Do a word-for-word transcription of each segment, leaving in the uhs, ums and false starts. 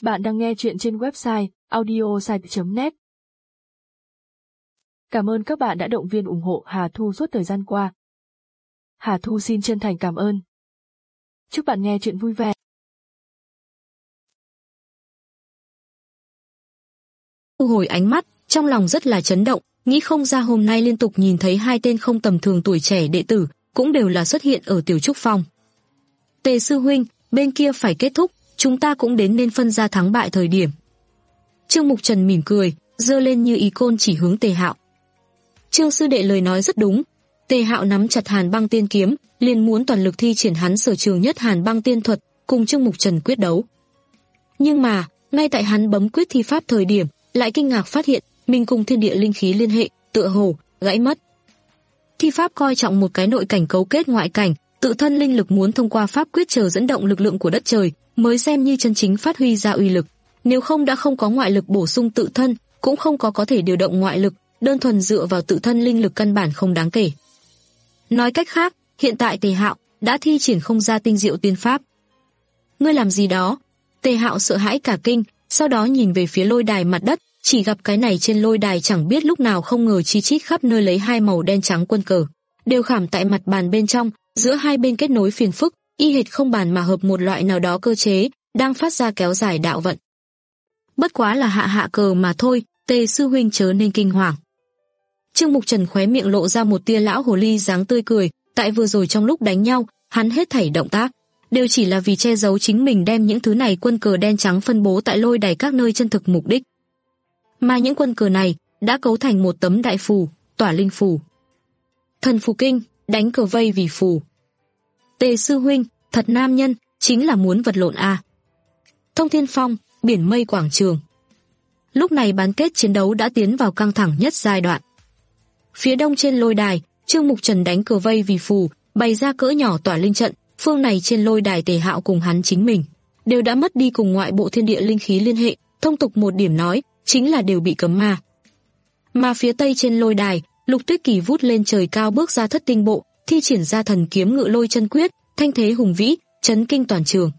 Bạn đang nghe chuyện trên website audiosite chấm net. Cảm ơn các bạn đã động viên ủng hộ Hà Thu suốt thời gian qua. Hà Thu xin chân thành cảm ơn. Chúc bạn nghe chuyện vui vẻ. Thu hồi ánh mắt, trong lòng rất là chấn động, nghĩ không ra hôm nay liên tục nhìn thấy hai tên không tầm thường tuổi trẻ đệ tử, cũng đều là xuất hiện ở Tiểu Trúc Phong. Tề sư huynh, bên kia phải kết thúc, chúng ta cũng đến nên phân ra thắng bại thời điểm. Trương Mục Trần mỉm cười, giơ lên như ý côn chỉ hướng Tề Hạo. Trương sư đệ lời nói rất đúng. Tề Hạo nắm chặt Hàn Băng Tiên kiếm, liền muốn toàn lực thi triển hắn sở trường nhất Hàn Băng Tiên thuật, cùng Trương Mục Trần quyết đấu. Nhưng mà, ngay tại hắn bấm quyết thi pháp thời điểm, lại kinh ngạc phát hiện mình cùng thiên địa linh khí liên hệ, tựa hồ gãy mất. Thi pháp coi trọng một cái nội cảnh cấu kết ngoại cảnh, tự thân linh lực muốn thông qua pháp quyết chờ dẫn động lực lượng của đất trời, mới xem như chân chính phát huy ra uy lực. Nếu không đã không có ngoại lực bổ sung tự thân, cũng không có có thể điều động ngoại lực, đơn thuần dựa vào tự thân linh lực căn bản không đáng kể. Nói cách khác, hiện tại Tề Hạo đã thi triển không ra tinh diệu tiên pháp. Ngươi làm gì đó? Tề Hạo sợ hãi cả kinh, sau đó nhìn về phía lôi đài mặt đất, chỉ gặp cái này trên lôi đài chẳng biết lúc nào không ngờ chi chít khắp nơi lấy hai màu đen trắng quân cờ, đều khảm tại mặt bàn bên trong, giữa hai bên kết nối phiền phức, y hệt không bàn mà hợp một loại nào đó cơ chế, đang phát ra kéo dài đạo vận. Bất quá là hạ hạ cờ mà thôi, Tề sư huynh chớ nên kinh hoàng. Trương Mục Trần khóe miệng lộ ra một tia lão hồ ly dáng tươi cười, tại vừa rồi trong lúc đánh nhau, hắn hết thảy động tác đều chỉ là vì che giấu chính mình đem những thứ này quân cờ đen trắng phân bố tại lôi đài các nơi chân thực mục đích. Mà những quân cờ này đã cấu thành một tấm đại phù, Tỏa Linh phù. Thần phù kinh, đánh cờ vây vì phù. Tề sư huynh, thật nam nhân, chính là muốn vật lộn à. Thông Thiên Phong, biển mây quảng trường. Lúc này bán kết chiến đấu đã tiến vào căng thẳng nhất giai đoạn. Phía đông trên lôi đài, Trương Mục Trần đánh cờ vây vì phù, bày ra cỡ nhỏ Tỏa Linh trận, phương này trên lôi đài Tề Hạo cùng hắn chính mình đều đã mất đi cùng ngoại bộ thiên địa linh khí liên hệ, thông tục một điểm nói, chính là đều bị cấm ma. Mà phía tây trên lôi đài, Lục Tuyết Kỳ vút lên trời cao bước ra thất tinh bộ, thi triển ra thần kiếm ngự lôi chân quyết, thanh thế hùng vĩ, chấn kinh toàn trường.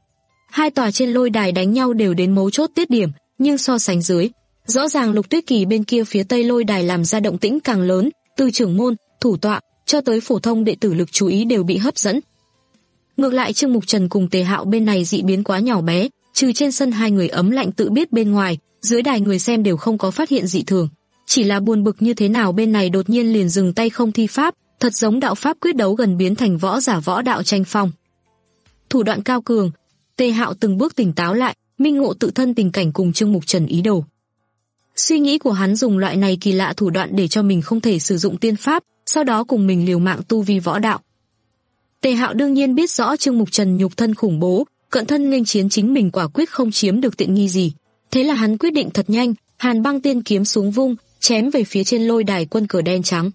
Hai tòa trên lôi đài đánh nhau đều đến mấu chốt tiết điểm, nhưng so sánh dưới, rõ ràng Lục Tuyết Kỳ bên kia phía tây lôi đài làm ra động tĩnh càng lớn, từ trưởng môn, thủ tọa cho tới phổ thông đệ tử lực chú ý đều bị hấp dẫn. Ngược lại Trương Mục Trần cùng Tề Hạo bên này dị biến quá nhỏ bé, trừ trên sân hai người ấm lạnh tự biết bên ngoài, dưới đài người xem đều không có phát hiện dị thường, chỉ là buồn bực như thế nào bên này đột nhiên liền dừng tay không thi pháp, thật giống đạo pháp quyết đấu gần biến thành võ giả võ đạo tranh phong. Thủ đoạn cao cường, Tề Hạo từng bước tỉnh táo lại, minh ngộ tự thân tình cảnh cùng Trương Mục Trần ý đồ. Suy nghĩ của hắn dùng loại này kỳ lạ thủ đoạn để cho mình không thể sử dụng tiên pháp, sau đó cùng mình liều mạng tu vi võ đạo. Tề Hạo đương nhiên biết rõ Trương Mục Trần nhục thân khủng bố, cận thân nghênh chiến chính mình quả quyết không chiếm được tiện nghi gì. Thế là hắn quyết định thật nhanh, Hàn Băng Tiên kiếm xuống vung, chém về phía trên lôi đài quân cờ đen trắng.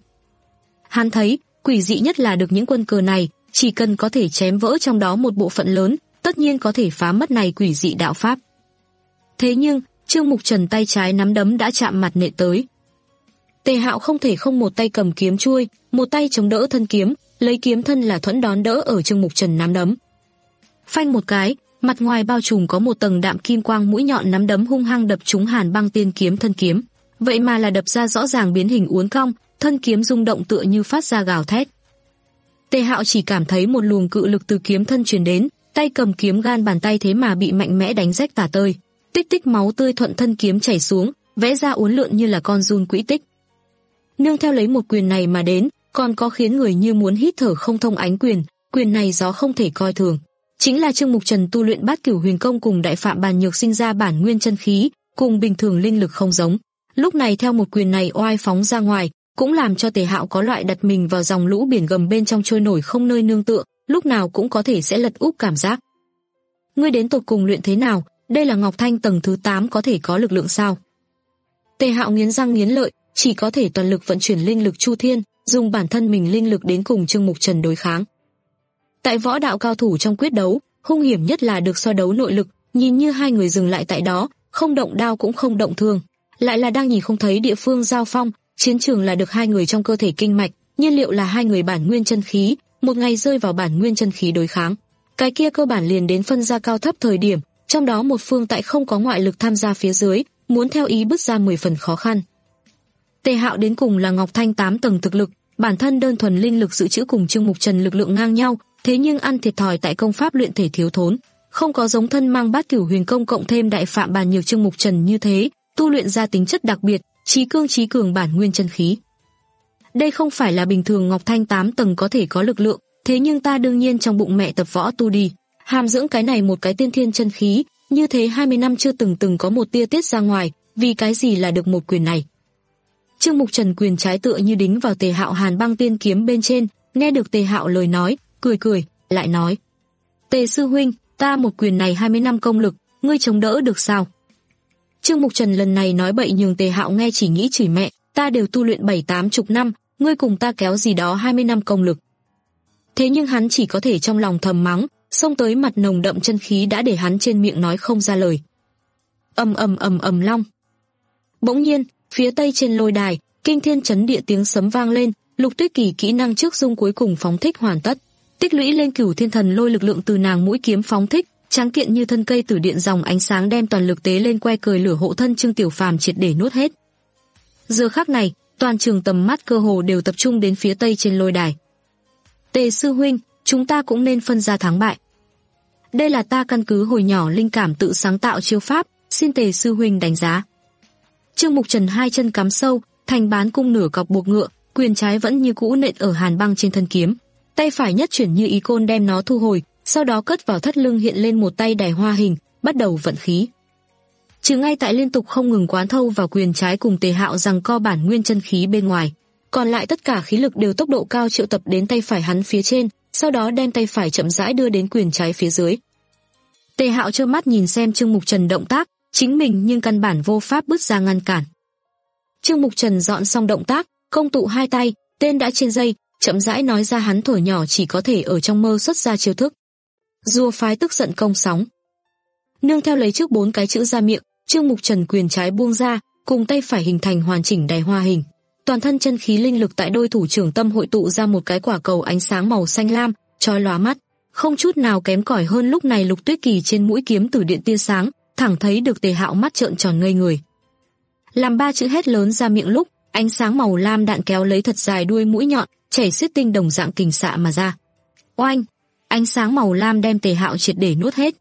Hắn thấy, quỷ dị nhất là được những quân cờ này, chỉ cần có thể chém vỡ trong đó một bộ phận lớn, tất nhiên có thể phá mất này quỷ dị đạo pháp. Thế nhưng, Trương Mục Trần tay trái nắm đấm đã chạm mặt nện tới. Tề Hạo không thể không một tay cầm kiếm chuôi, một tay chống đỡ thân kiếm, lấy kiếm thân là thuẫn đón đỡ ở Trương Mục Trần nắm đấm. Phanh một cái, mặt ngoài bao trùm có một tầng đạm kim quang mũi nhọn nắm đấm hung hăng đập trúng Hàn Băng Tiên kiếm thân kiếm. Vậy mà là đập ra rõ ràng biến hình uốn cong, thân kiếm rung động tựa như phát ra gào thét. Tề Hạo chỉ cảm thấy một luồng cự lực từ kiếm thân truyền đến, tay cầm kiếm gan bàn tay thế mà bị mạnh mẽ đánh rách tả tơi. Tích tích máu tươi thuận thân kiếm chảy xuống, vẽ ra uốn lượn như là con giun quỹ tích. Nương theo lấy một quyền này mà đến, còn có khiến người như muốn hít thở không thông ánh quyền, quyền này gió không thể coi thường. Chính là Trương Mục Trần tu luyện Bát Cửu Huyền Công cùng Đại Phạm Bàn Nhược sinh ra bản nguyên chân khí, cùng bình thường linh lực không giống. Lúc này theo một quyền này oai phóng ra ngoài, cũng làm cho Tề Hạo có loại đặt mình vào dòng lũ biển gầm bên trong trôi nổi không nơi nương tựa, lúc nào cũng có thể sẽ lật úp cảm giác. Ngươi đến tột cùng luyện thế nào? Đây là Ngọc Thanh tầng thứ tám có thể có lực lượng sao? Tề Hạo nghiến răng nghiến lợi, chỉ có thể toàn lực vận chuyển linh lực chu thiên, dùng bản thân mình linh lực đến cùng Trương Mục Trần đối kháng. Tại võ đạo cao thủ trong quyết đấu, hung hiểm nhất là được so đấu nội lực, nhìn như hai người dừng lại tại đó, không động đao cũng không động thương, lại là đang nhìn không thấy địa phương giao phong, chiến trường là được hai người trong cơ thể kinh mạch, nhiên liệu là hai người bản nguyên chân khí, một ngày rơi vào bản nguyên chân khí đối kháng. Cái kia cơ bản liền đến phân ra cao thấp thời điểm, trong đó một phương tại không có ngoại lực tham gia phía dưới, muốn theo ý bứt ra mười phần khó khăn. Tề Hạo đến cùng là Ngọc Thanh tám tầng thực lực, bản thân đơn thuần linh lực dự trữ cùng Trương Mục Trần lực lượng ngang nhau, thế nhưng ăn thiệt thòi tại công pháp luyện thể thiếu thốn, không có giống thân mang Bát Cửu Huyền Công cộng thêm đại phạm bàn nhiều Trương Mục Trần như thế, tu luyện ra tính chất đặc biệt, trí cương trí cường bản nguyên chân khí. Đây không phải là bình thường Ngọc Thanh tám tầng có thể có lực lượng, thế nhưng ta đương nhiên trong bụng mẹ tập võ tu đi, hàm dưỡng cái này một cái tiên thiên chân khí, như thế hai mươi năm chưa từng từng có một tia tiết ra ngoài, vì cái gì là được một quyền này. Trương Mục Trần quyền trái tựa như đính vào Tề Hạo Hàn Băng Tiên kiếm bên trên, nghe được Tề Hạo lời nói, cười cười, lại nói: "Tề sư huynh, ta một quyền này hai mươi năm công lực, ngươi chống đỡ được sao?" Trương Mục Trần lần này nói bậy nhường Tề Hạo nghe chỉ nghĩ chửi mẹ, ta đều tu luyện bảy tám chục năm, ngươi cùng ta kéo gì đó hai mươi năm công lực. Thế nhưng hắn chỉ có thể trong lòng thầm mắng, xông tới mặt nồng đậm chân khí đã để hắn trên miệng nói không ra lời. Ầm ầm ầm ầm long. Bỗng nhiên, phía tây trên lôi đài, kinh thiên chấn địa tiếng sấm vang lên, Lục Tuyết Kỳ kỹ năng trước dung cuối cùng phóng thích hoàn tất, tích lũy lên Cửu Thiên Thần lôi lực lượng từ nàng mũi kiếm phóng thích, tráng kiện như thân cây tử điện dòng ánh sáng đem toàn lực tế lên que cười lửa hộ thân Trương Tiểu Phàm triệt để nuốt hết. Giờ khắc này, toàn trường tầm mắt cơ hồ đều tập trung đến phía tây trên lôi đài. Tề sư huynh, chúng ta cũng nên phân ra thắng bại. Đây là ta căn cứ hồi nhỏ linh cảm tự sáng tạo chiêu pháp, xin Tề sư huynh đánh giá. Trương Mục Trần hai chân cắm sâu, thành bán cung nửa cọc buộc ngựa, quyền trái vẫn như cũ nện ở Hàn Băng trên thân kiếm, tay phải nhất chuyển như ý côn đem nó thu hồi, sau đó cất vào thắt lưng hiện lên một tay đài hoa hình, bắt đầu vận khí. Trừ ngay tại liên tục không ngừng quán thâu vào quyền trái cùng Tề Hạo rằng co bản nguyên chân khí bên ngoài, còn lại tất cả khí lực đều tốc độ cao triệu tập đến tay phải hắn phía trên, sau đó đem tay phải chậm rãi đưa đến quyền trái phía dưới. Tề Hạo trơ mắt nhìn xem Trương Mục Trần động tác, chính mình nhưng căn bản vô pháp bứt ra ngăn cản. Trương Mục Trần dọn xong động tác, công tụ hai tay, tên đã trên dây, chậm rãi nói ra hắn thổi nhỏ chỉ có thể ở trong mơ xuất ra chiêu thức. Rùa phái tức giận công sóng. Nương theo lấy trước bốn cái chữ ra miệng, Trương Mục Trần quyền trái buông ra, cùng tay phải hình thành hoàn chỉnh đài hoa hình. Toàn thân chân khí linh lực tại đôi thủ trưởng tâm hội tụ ra một cái quả cầu ánh sáng màu xanh lam, chói lóa mắt, không chút nào kém cỏi hơn lúc này Lục Tuyết Kỳ trên mũi kiếm tử điện tia sáng, thẳng thấy được Tề Hạo mắt trợn tròn ngây người. Làm ba chữ hét lớn ra miệng lúc, ánh sáng màu lam đạn kéo lấy thật dài đuôi mũi nhọn, chảy xiết tinh đồng dạng kình xạ mà ra. Oanh! Ánh sáng màu lam đem Tề Hạo triệt để nuốt hết.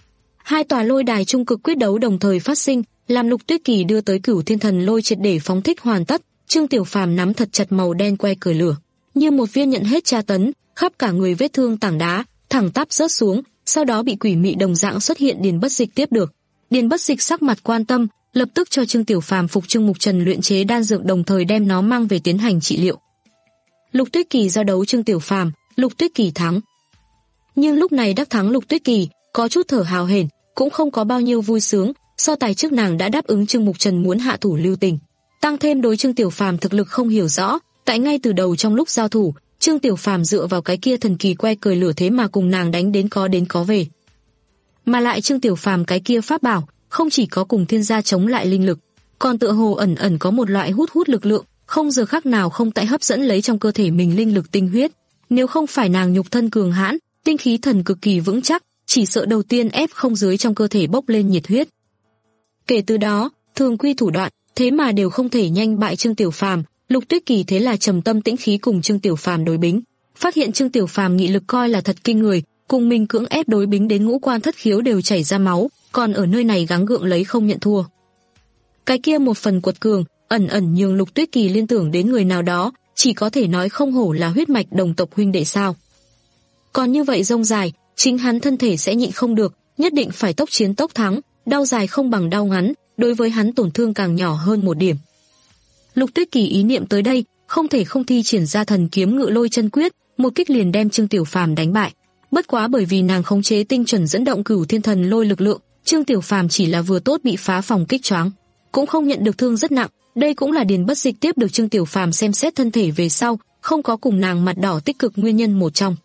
Hai tòa lôi đài trung cực quyết đấu đồng thời phát sinh, làm Lục Tuyết Kỳ đưa tới Cửu Thiên Thần lôi triệt để phóng thích hoàn tất. Trương Tiểu Phàm nắm thật chặt màu đen que cười lửa, như một viên nhận hết tra tấn, khắp cả người vết thương tảng đá, thẳng tắp rớt xuống, sau đó bị quỷ mị đồng dạng xuất hiện Điền Bất Dịch tiếp được. Điền Bất Dịch sắc mặt quan tâm, lập tức cho Trương Tiểu Phàm phục Trương Mục Trần luyện chế đan dược đồng thời đem nó mang về tiến hành trị liệu. Lục Tuyết Kỳ giao đấu Trương Tiểu Phàm, Lục Tuyết Kỳ thắng. Nhưng lúc này đắc thắng Lục Tuyết Kỳ, có chút thở hào hển, cũng không có bao nhiêu vui sướng, so tài trước nàng đã đáp ứng Trương Mục Trần muốn hạ thủ lưu tình. Tăng thêm đối Trương Tiểu Phàm thực lực không hiểu rõ, tại ngay từ đầu trong lúc giao thủ, Trương Tiểu Phàm dựa vào cái kia thần kỳ que cười lửa thế mà cùng nàng đánh đến có đến có về. Mà lại Trương Tiểu Phàm cái kia pháp bảo, không chỉ có cùng thiên gia chống lại linh lực, còn tựa hồ ẩn ẩn có một loại hút hút lực lượng, không giờ khác nào không tại hấp dẫn lấy trong cơ thể mình linh lực tinh huyết. Nếu không phải nàng nhục thân cường hãn, tinh khí thần cực kỳ vững chắc, chỉ sợ đầu tiên ép không dưới trong cơ thể bốc lên nhiệt huyết. Kể từ đó, thường quy thủ đoạn, thế mà đều không thể nhanh bại Trương Tiểu Phàm. Lục Tuyết Kỳ thế là trầm tâm tĩnh khí cùng Trương Tiểu Phàm đối bính, phát hiện Trương Tiểu Phàm nghị lực coi là thật kinh người, cùng mình cưỡng ép đối bính đến ngũ quan thất khiếu đều chảy ra máu, còn ở nơi này gắng gượng lấy không nhận thua. Cái kia một phần quật cường, ẩn ẩn nhường Lục Tuyết Kỳ liên tưởng đến người nào đó, chỉ có thể nói không hổ là huyết mạch đồng tộc huynh đệ sao. Còn như vậy rông dài, chính hắn thân thể sẽ nhịn không được, nhất định phải tốc chiến tốc thắng, đau dài không bằng đau ngắn, đối với hắn tổn thương càng nhỏ hơn một điểm. Lục Tuyết Kỳ ý niệm tới đây, không thể không thi triển ra thần kiếm ngự lôi chân quyết, một kích liền đem Trương Tiểu Phàm đánh bại. Bất quá bởi vì nàng khống chế tinh chuẩn dẫn động Cửu Thiên Thần lôi lực lượng, Trương Tiểu Phàm chỉ là vừa tốt bị phá phòng kích choáng, cũng không nhận được thương rất nặng. Đây cũng là Điền Bất Dịch tiếp được Trương Tiểu Phàm xem xét thân thể về sau, không có cùng nàng mặt đỏ tích cực nguyên nhân một trong.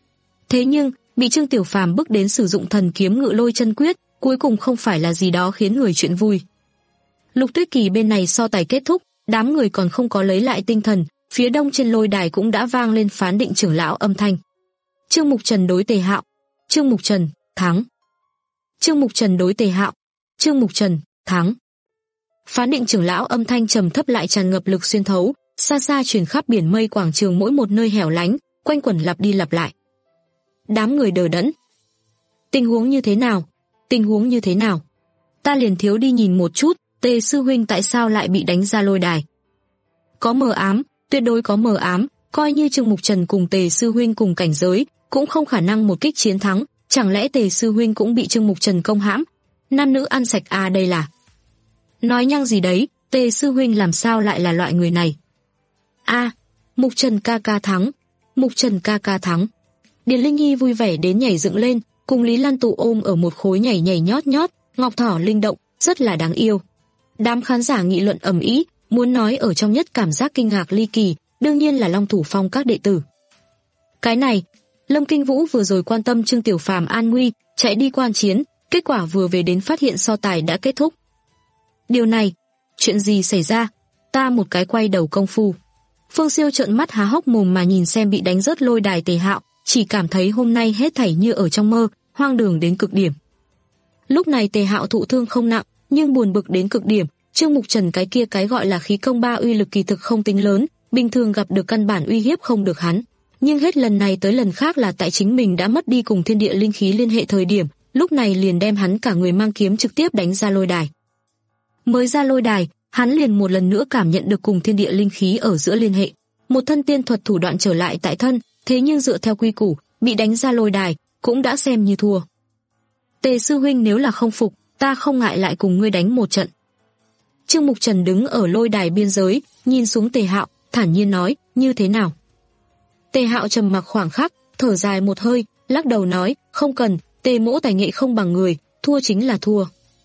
Thế nhưng, bị Trương Tiểu Phàm bức đến sử dụng thần kiếm ngự lôi chân quyết, cuối cùng không phải là gì đó khiến người chuyện vui. Lục Tuyết Kỳ bên này so tài kết thúc, đám người còn không có lấy lại tinh thần, phía đông trên lôi đài cũng đã vang lên phán định trưởng lão âm thanh. Trương Mục Trần đối Tề Hạo. Trương Mục Trần, thắng. Trương Mục Trần đối Tề Hạo. Trương Mục Trần, thắng. Phán định trưởng lão âm thanh trầm thấp lại tràn ngập lực xuyên thấu, xa xa truyền khắp biển mây quảng trường mỗi một nơi hẻo lánh, quanh quẩn lặp đi lặp lại. Đám người đờ đẫn. Tình huống như thế nào? Tình huống như thế nào? Ta liền thiếu đi nhìn một chút, Tề sư huynh tại sao lại bị đánh ra lôi đài? Có mờ ám, tuyệt đối có mờ ám, coi như Trương Mục Trần cùng Tề sư huynh cùng cảnh giới, cũng không khả năng một kích chiến thắng, chẳng lẽ Tề sư huynh cũng bị Trương Mục Trần công hãm? Nam nữ ăn sạch à đây là? Nói nhăng gì đấy, Tề sư huynh làm sao lại là loại người này? A, Mục Trần ca ca thắng, Mục Trần ca ca thắng. Điền Linh Nhi vui vẻ đến nhảy dựng lên, cùng Lý Lan Tụ ôm ở một khối nhảy nhảy nhót nhót, ngọc thỏ linh động, rất là đáng yêu. Đám khán giả nghị luận ầm ĩ, muốn nói ở trong nhất cảm giác kinh ngạc ly kỳ, đương nhiên là Long Thủ Phong các đệ tử. Cái này, Lâm Kinh Vũ vừa rồi quan tâm Trương Tiểu Phàm an nguy, chạy đi quan chiến, kết quả vừa về đến phát hiện so tài đã kết thúc. Điều này, chuyện gì xảy ra? Ta một cái quay đầu công phu. Phương Siêu trợn mắt há hốc mồm mà nhìn xem bị đánh rớt lôi đài Tề Hạo, chỉ cảm thấy hôm nay hết thảy như ở trong mơ, hoang đường đến cực điểm. Lúc này Tề Hạo thụ thương không nặng, nhưng buồn bực đến cực điểm, Trương Mục Trần cái kia cái gọi là khí công ba uy lực kỳ thực không tính lớn, bình thường gặp được căn bản uy hiếp không được hắn. Nhưng hết lần này tới lần khác là tại chính mình đã mất đi cùng thiên địa linh khí liên hệ thời điểm, lúc này liền đem hắn cả người mang kiếm trực tiếp đánh ra lôi đài. Mới ra lôi đài, hắn liền một lần nữa cảm nhận được cùng thiên địa linh khí ở giữa liên hệ. Một thân tiên thuật thủ đoạn trở lại tại thân, thế nhưng dựa theo quy củ, bị đánh ra lôi đài, cũng đã xem như thua. Tề sư huynh nếu là không phục, ta không ngại lại cùng ngươi đánh một trận. Trương Mục Trần đứng ở lôi đài biên giới, nhìn xuống Tề Hạo, thản nhiên nói, như thế nào? Tề Hạo trầm mặc khoảng khắc, thở dài một hơi, lắc đầu nói, không cần, Tề mỗ tài nghệ không bằng người, thua chính là thua.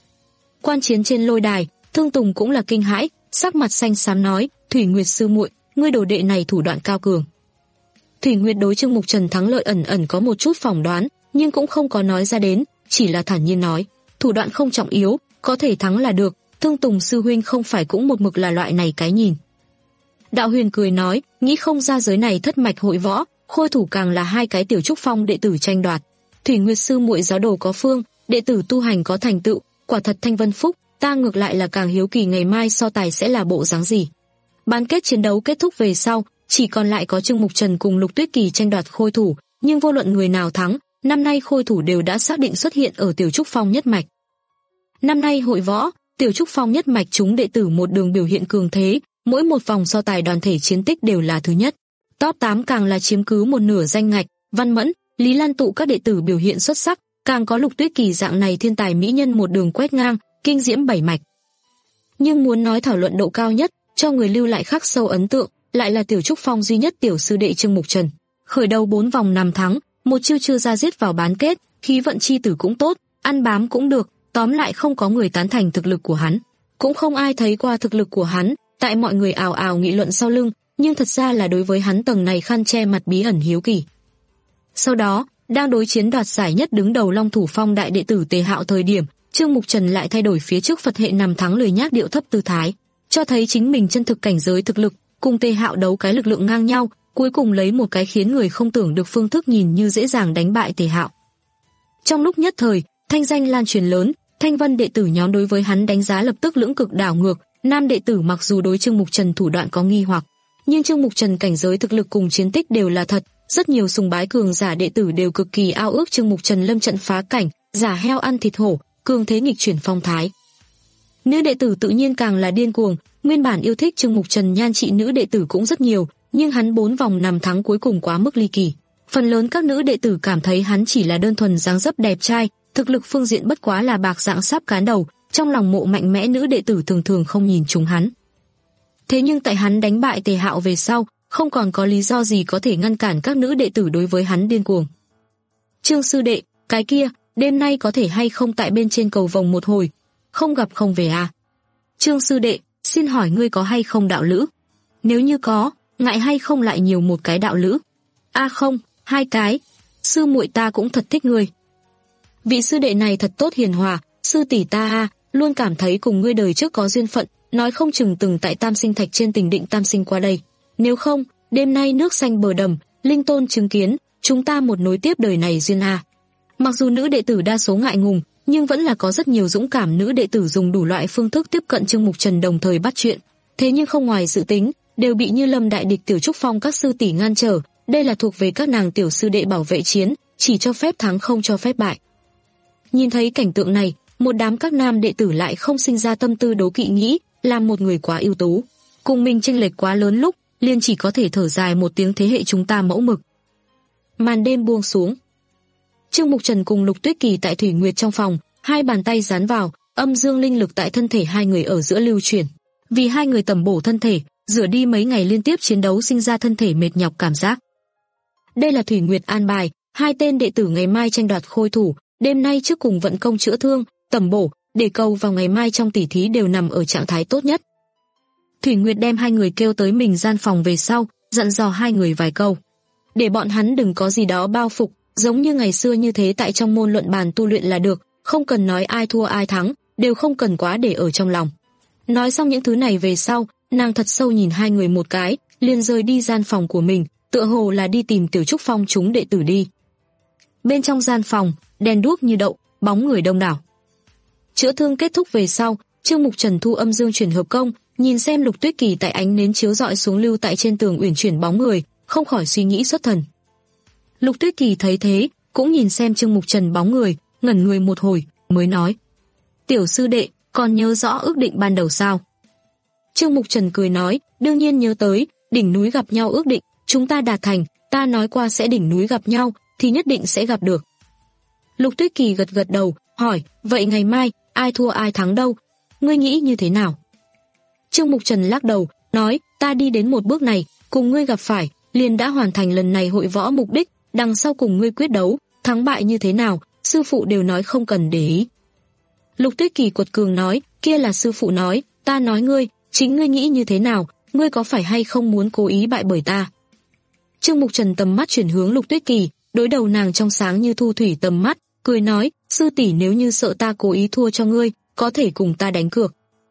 Quan chiến trên lôi đài, Thương Tùng cũng là kinh hãi, sắc mặt xanh xám nói, Thủy Nguyệt sư muội, ngươi đồ đệ này thủ đoạn cao cường. Thủy Nguyệt đối Trương Mục Trần thắng lợi ẩn ẩn có một chút phỏng đoán, nhưng cũng không có nói ra đến, chỉ là thản nhiên nói, thủ đoạn không trọng yếu, có thể thắng là được, Thương Tùng sư huynh không phải cũng một mực là loại này cái nhìn. Đạo Huyền cười nói, nghĩ không ra giới này thất mạch hội võ, khôi thủ càng là hai cái tiểu trúc phong đệ tử tranh đoạt. Thủy Nguyệt sư muội giáo đồ có phương, đệ tử tu hành có thành tựu, quả thật thanh vân phúc, ta ngược lại là càng hiếu kỳ ngày mai so tài sẽ là bộ dáng gì. Bán kết chiến đấu kết thúc về sau, chỉ còn lại có Trương Mục Trần cùng Lục Tuyết Kỳ tranh đoạt khôi thủ, nhưng vô luận người nào thắng, năm nay khôi thủ đều đã xác định xuất hiện ở tiểu trúc phong nhất mạch. Năm nay hội võ, tiểu trúc phong nhất mạch chúng đệ tử một đường biểu hiện cường thế, mỗi một vòng so tài đoàn thể chiến tích đều là thứ nhất. Top tám càng là chiếm cứ một nửa danh ngạch, Văn Mẫn, Lý Lan Tụ các đệ tử biểu hiện xuất sắc, càng có Lục Tuyết Kỳ dạng này thiên tài mỹ nhân một đường quét ngang, kinh diễm bảy mạch. Nhưng muốn nói thảo luận độ cao nhất, cho người lưu lại khắc sâu ấn tượng, lại là tiểu trúc phong duy nhất tiểu sư đệ Trương Mục Trần. Khởi đầu bốn vòng năm thắng, một chiêu chưa ra giết vào bán kết, khí vận chi tử cũng tốt, ăn bám cũng được, tóm lại không có người tán thành thực lực của hắn, cũng không ai thấy qua thực lực của hắn, tại mọi người ào ào nghị luận sau lưng, nhưng thật ra là đối với hắn tầng này khăn che mặt bí ẩn hiếu kỳ. Sau đó, đang đối chiến đoạt giải nhất đứng đầu Long Thủ Phong đại đệ tử Tề Hạo thời điểm, Trương Mục Trần lại thay đổi phía trước Phật hệ nằm thắng lười nhác điệu thấp tư thái, cho thấy chính mình chân thực cảnh giới thực lực, cùng Tề Hạo đấu cái lực lượng ngang nhau, cuối cùng lấy một cái khiến người không tưởng được phương thức nhìn như dễ dàng đánh bại Tề Hạo. Trong lúc nhất thời, thanh danh lan truyền lớn, Thanh Vân đệ tử nhóm đối với hắn đánh giá lập tức lưỡng cực đảo ngược, nam đệ tử mặc dù đối Trương Mục Trần thủ đoạn có nghi hoặc, nhưng Trương Mục Trần cảnh giới thực lực cùng chiến tích đều là thật, rất nhiều sùng bái cường giả đệ tử đều cực kỳ ao ước Trương Mục Trần lâm trận phá cảnh, giả heo ăn thịt hổ, cường thế nghịch chuyển phong thái. Nữ đệ tử tự nhiên càng là điên cuồng, nguyên bản yêu thích Trương Mục Trần nhan trị nữ đệ tử cũng rất nhiều, nhưng hắn bốn vòng nằm thắng cuối cùng quá mức ly kỳ. Phần lớn các nữ đệ tử cảm thấy hắn chỉ là đơn thuần dáng dấp đẹp trai, thực lực phương diện bất quá là bạc dạng sáp cán đầu, trong lòng mộ mạnh mẽ nữ đệ tử thường thường không nhìn trúng hắn. Thế nhưng tại hắn đánh bại Tề Hạo về sau, không còn có lý do gì có thể ngăn cản các nữ đệ tử đối với hắn điên cuồng. Trương sư đệ, cái kia, đêm nay có thể hay không tại bên trên cầu vồng một hồi, không gặp không về à? Trương sư đệ, xin hỏi ngươi có hay không đạo lữ? Nếu như có, ngại hay không lại nhiều một cái đạo lữ? A à không, hai cái. Sư muội ta cũng thật thích ngươi. Vị sư đệ này thật tốt hiền hòa, sư tỷ ta a, luôn cảm thấy cùng ngươi đời trước có duyên phận, nói không chừng từng tại Tam Sinh Thạch trên Tình Định Tam Sinh qua đây. Nếu không, đêm nay nước xanh bờ đầm, linh tôn chứng kiến, chúng ta một nối tiếp đời này duyên a. Mặc dù nữ đệ tử đa số ngại ngùng, nhưng vẫn là có rất nhiều dũng cảm nữ đệ tử dùng đủ loại phương thức tiếp cận Trương Mục Trần đồng thời bắt chuyện. Thế nhưng không ngoài dự tính, đều bị Như Lâm đại địch Tiểu Trúc Phong các sư tỷ ngăn trở, đây là thuộc về các nàng tiểu sư đệ bảo vệ chiến, chỉ cho phép thắng không cho phép bại. Nhìn thấy cảnh tượng này, một đám các nam đệ tử lại không sinh ra tâm tư đố kỵ nghĩ, làm một người quá ưu tú, cùng mình chênh lệch quá lớn lúc, liền chỉ có thể thở dài một tiếng thế hệ chúng ta mẫu mực. Màn đêm buông xuống. Trương Mục Trần cùng Lục Tuyết Kỳ tại Thủy Nguyệt trong phòng, hai bàn tay dán vào, âm dương linh lực tại thân thể hai người ở giữa lưu chuyển. Vì hai người tầm bổ thân thể, rửa đi mấy ngày liên tiếp chiến đấu sinh ra thân thể mệt nhọc cảm giác. Đây là Thủy Nguyệt an bài, hai tên đệ tử ngày mai tranh đoạt khôi thủ, đêm nay trước cùng vận công chữa thương, tầm bổ, để cầu vào ngày mai trong tỉ thí đều nằm ở trạng thái tốt nhất. Thủy Nguyệt đem hai người kêu tới mình gian phòng về sau, dặn dò hai người vài câu, để bọn hắn đừng có gì đó bao phục, giống như ngày xưa như thế tại trong môn luận bàn tu luyện là được, không cần nói ai thua ai thắng, đều không cần quá để ở trong lòng. Nói xong những thứ này về sau, nàng thật sâu nhìn hai người một cái, liền rời đi gian phòng của mình, tựa hồ là đi tìm Tiểu Trúc Phong chúng đệ tử đi. Bên trong gian phòng, đèn đuốc như đậu, bóng người đông đảo. Chữa thương kết thúc về sau, Trương Mục Trần thu âm dương chuyển hợp công, nhìn xem Lục Tuyết Kỳ tại ánh nến chiếu rọi xuống lưu tại trên tường uyển chuyển bóng người, không khỏi suy nghĩ xuất thần. Lục Tuyết Kỳ thấy thế, cũng nhìn xem Trương Mục Trần bóng người, ngẩn người một hồi, mới nói: "Tiểu sư đệ, còn nhớ rõ ước định ban đầu sao?" Trương Mục Trần cười nói: "Đương nhiên nhớ tới, đỉnh núi gặp nhau ước định, chúng ta đạt thành, ta nói qua sẽ đỉnh núi gặp nhau, thì nhất định sẽ gặp được." Lục Tuyết Kỳ gật gật đầu, hỏi: "Vậy ngày mai, ai thua ai thắng đâu? Ngươi nghĩ như thế nào?" Trương Mục Trần lắc đầu, nói: "Ta đi đến một bước này, cùng ngươi gặp phải, liền đã hoàn thành lần này hội võ mục đích, đằng sau cùng ngươi quyết đấu, thắng bại như thế nào, sư phụ đều nói không cần để ý." Lục Tuyết Kỳ quật cường nói: "Kia là sư phụ nói, ta nói ngươi, chính ngươi nghĩ như thế nào, ngươi có phải hay không muốn cố ý bại bởi ta?" Trương Mục Trần tầm mắt chuyển hướng Lục Tuyết Kỳ, đối đầu nàng trong sáng như thu thủy tầm mắt, cười nói: "Sư tỷ nếu như sợ ta cố ý thua cho ngươi, có thể cùng ta đánh cược."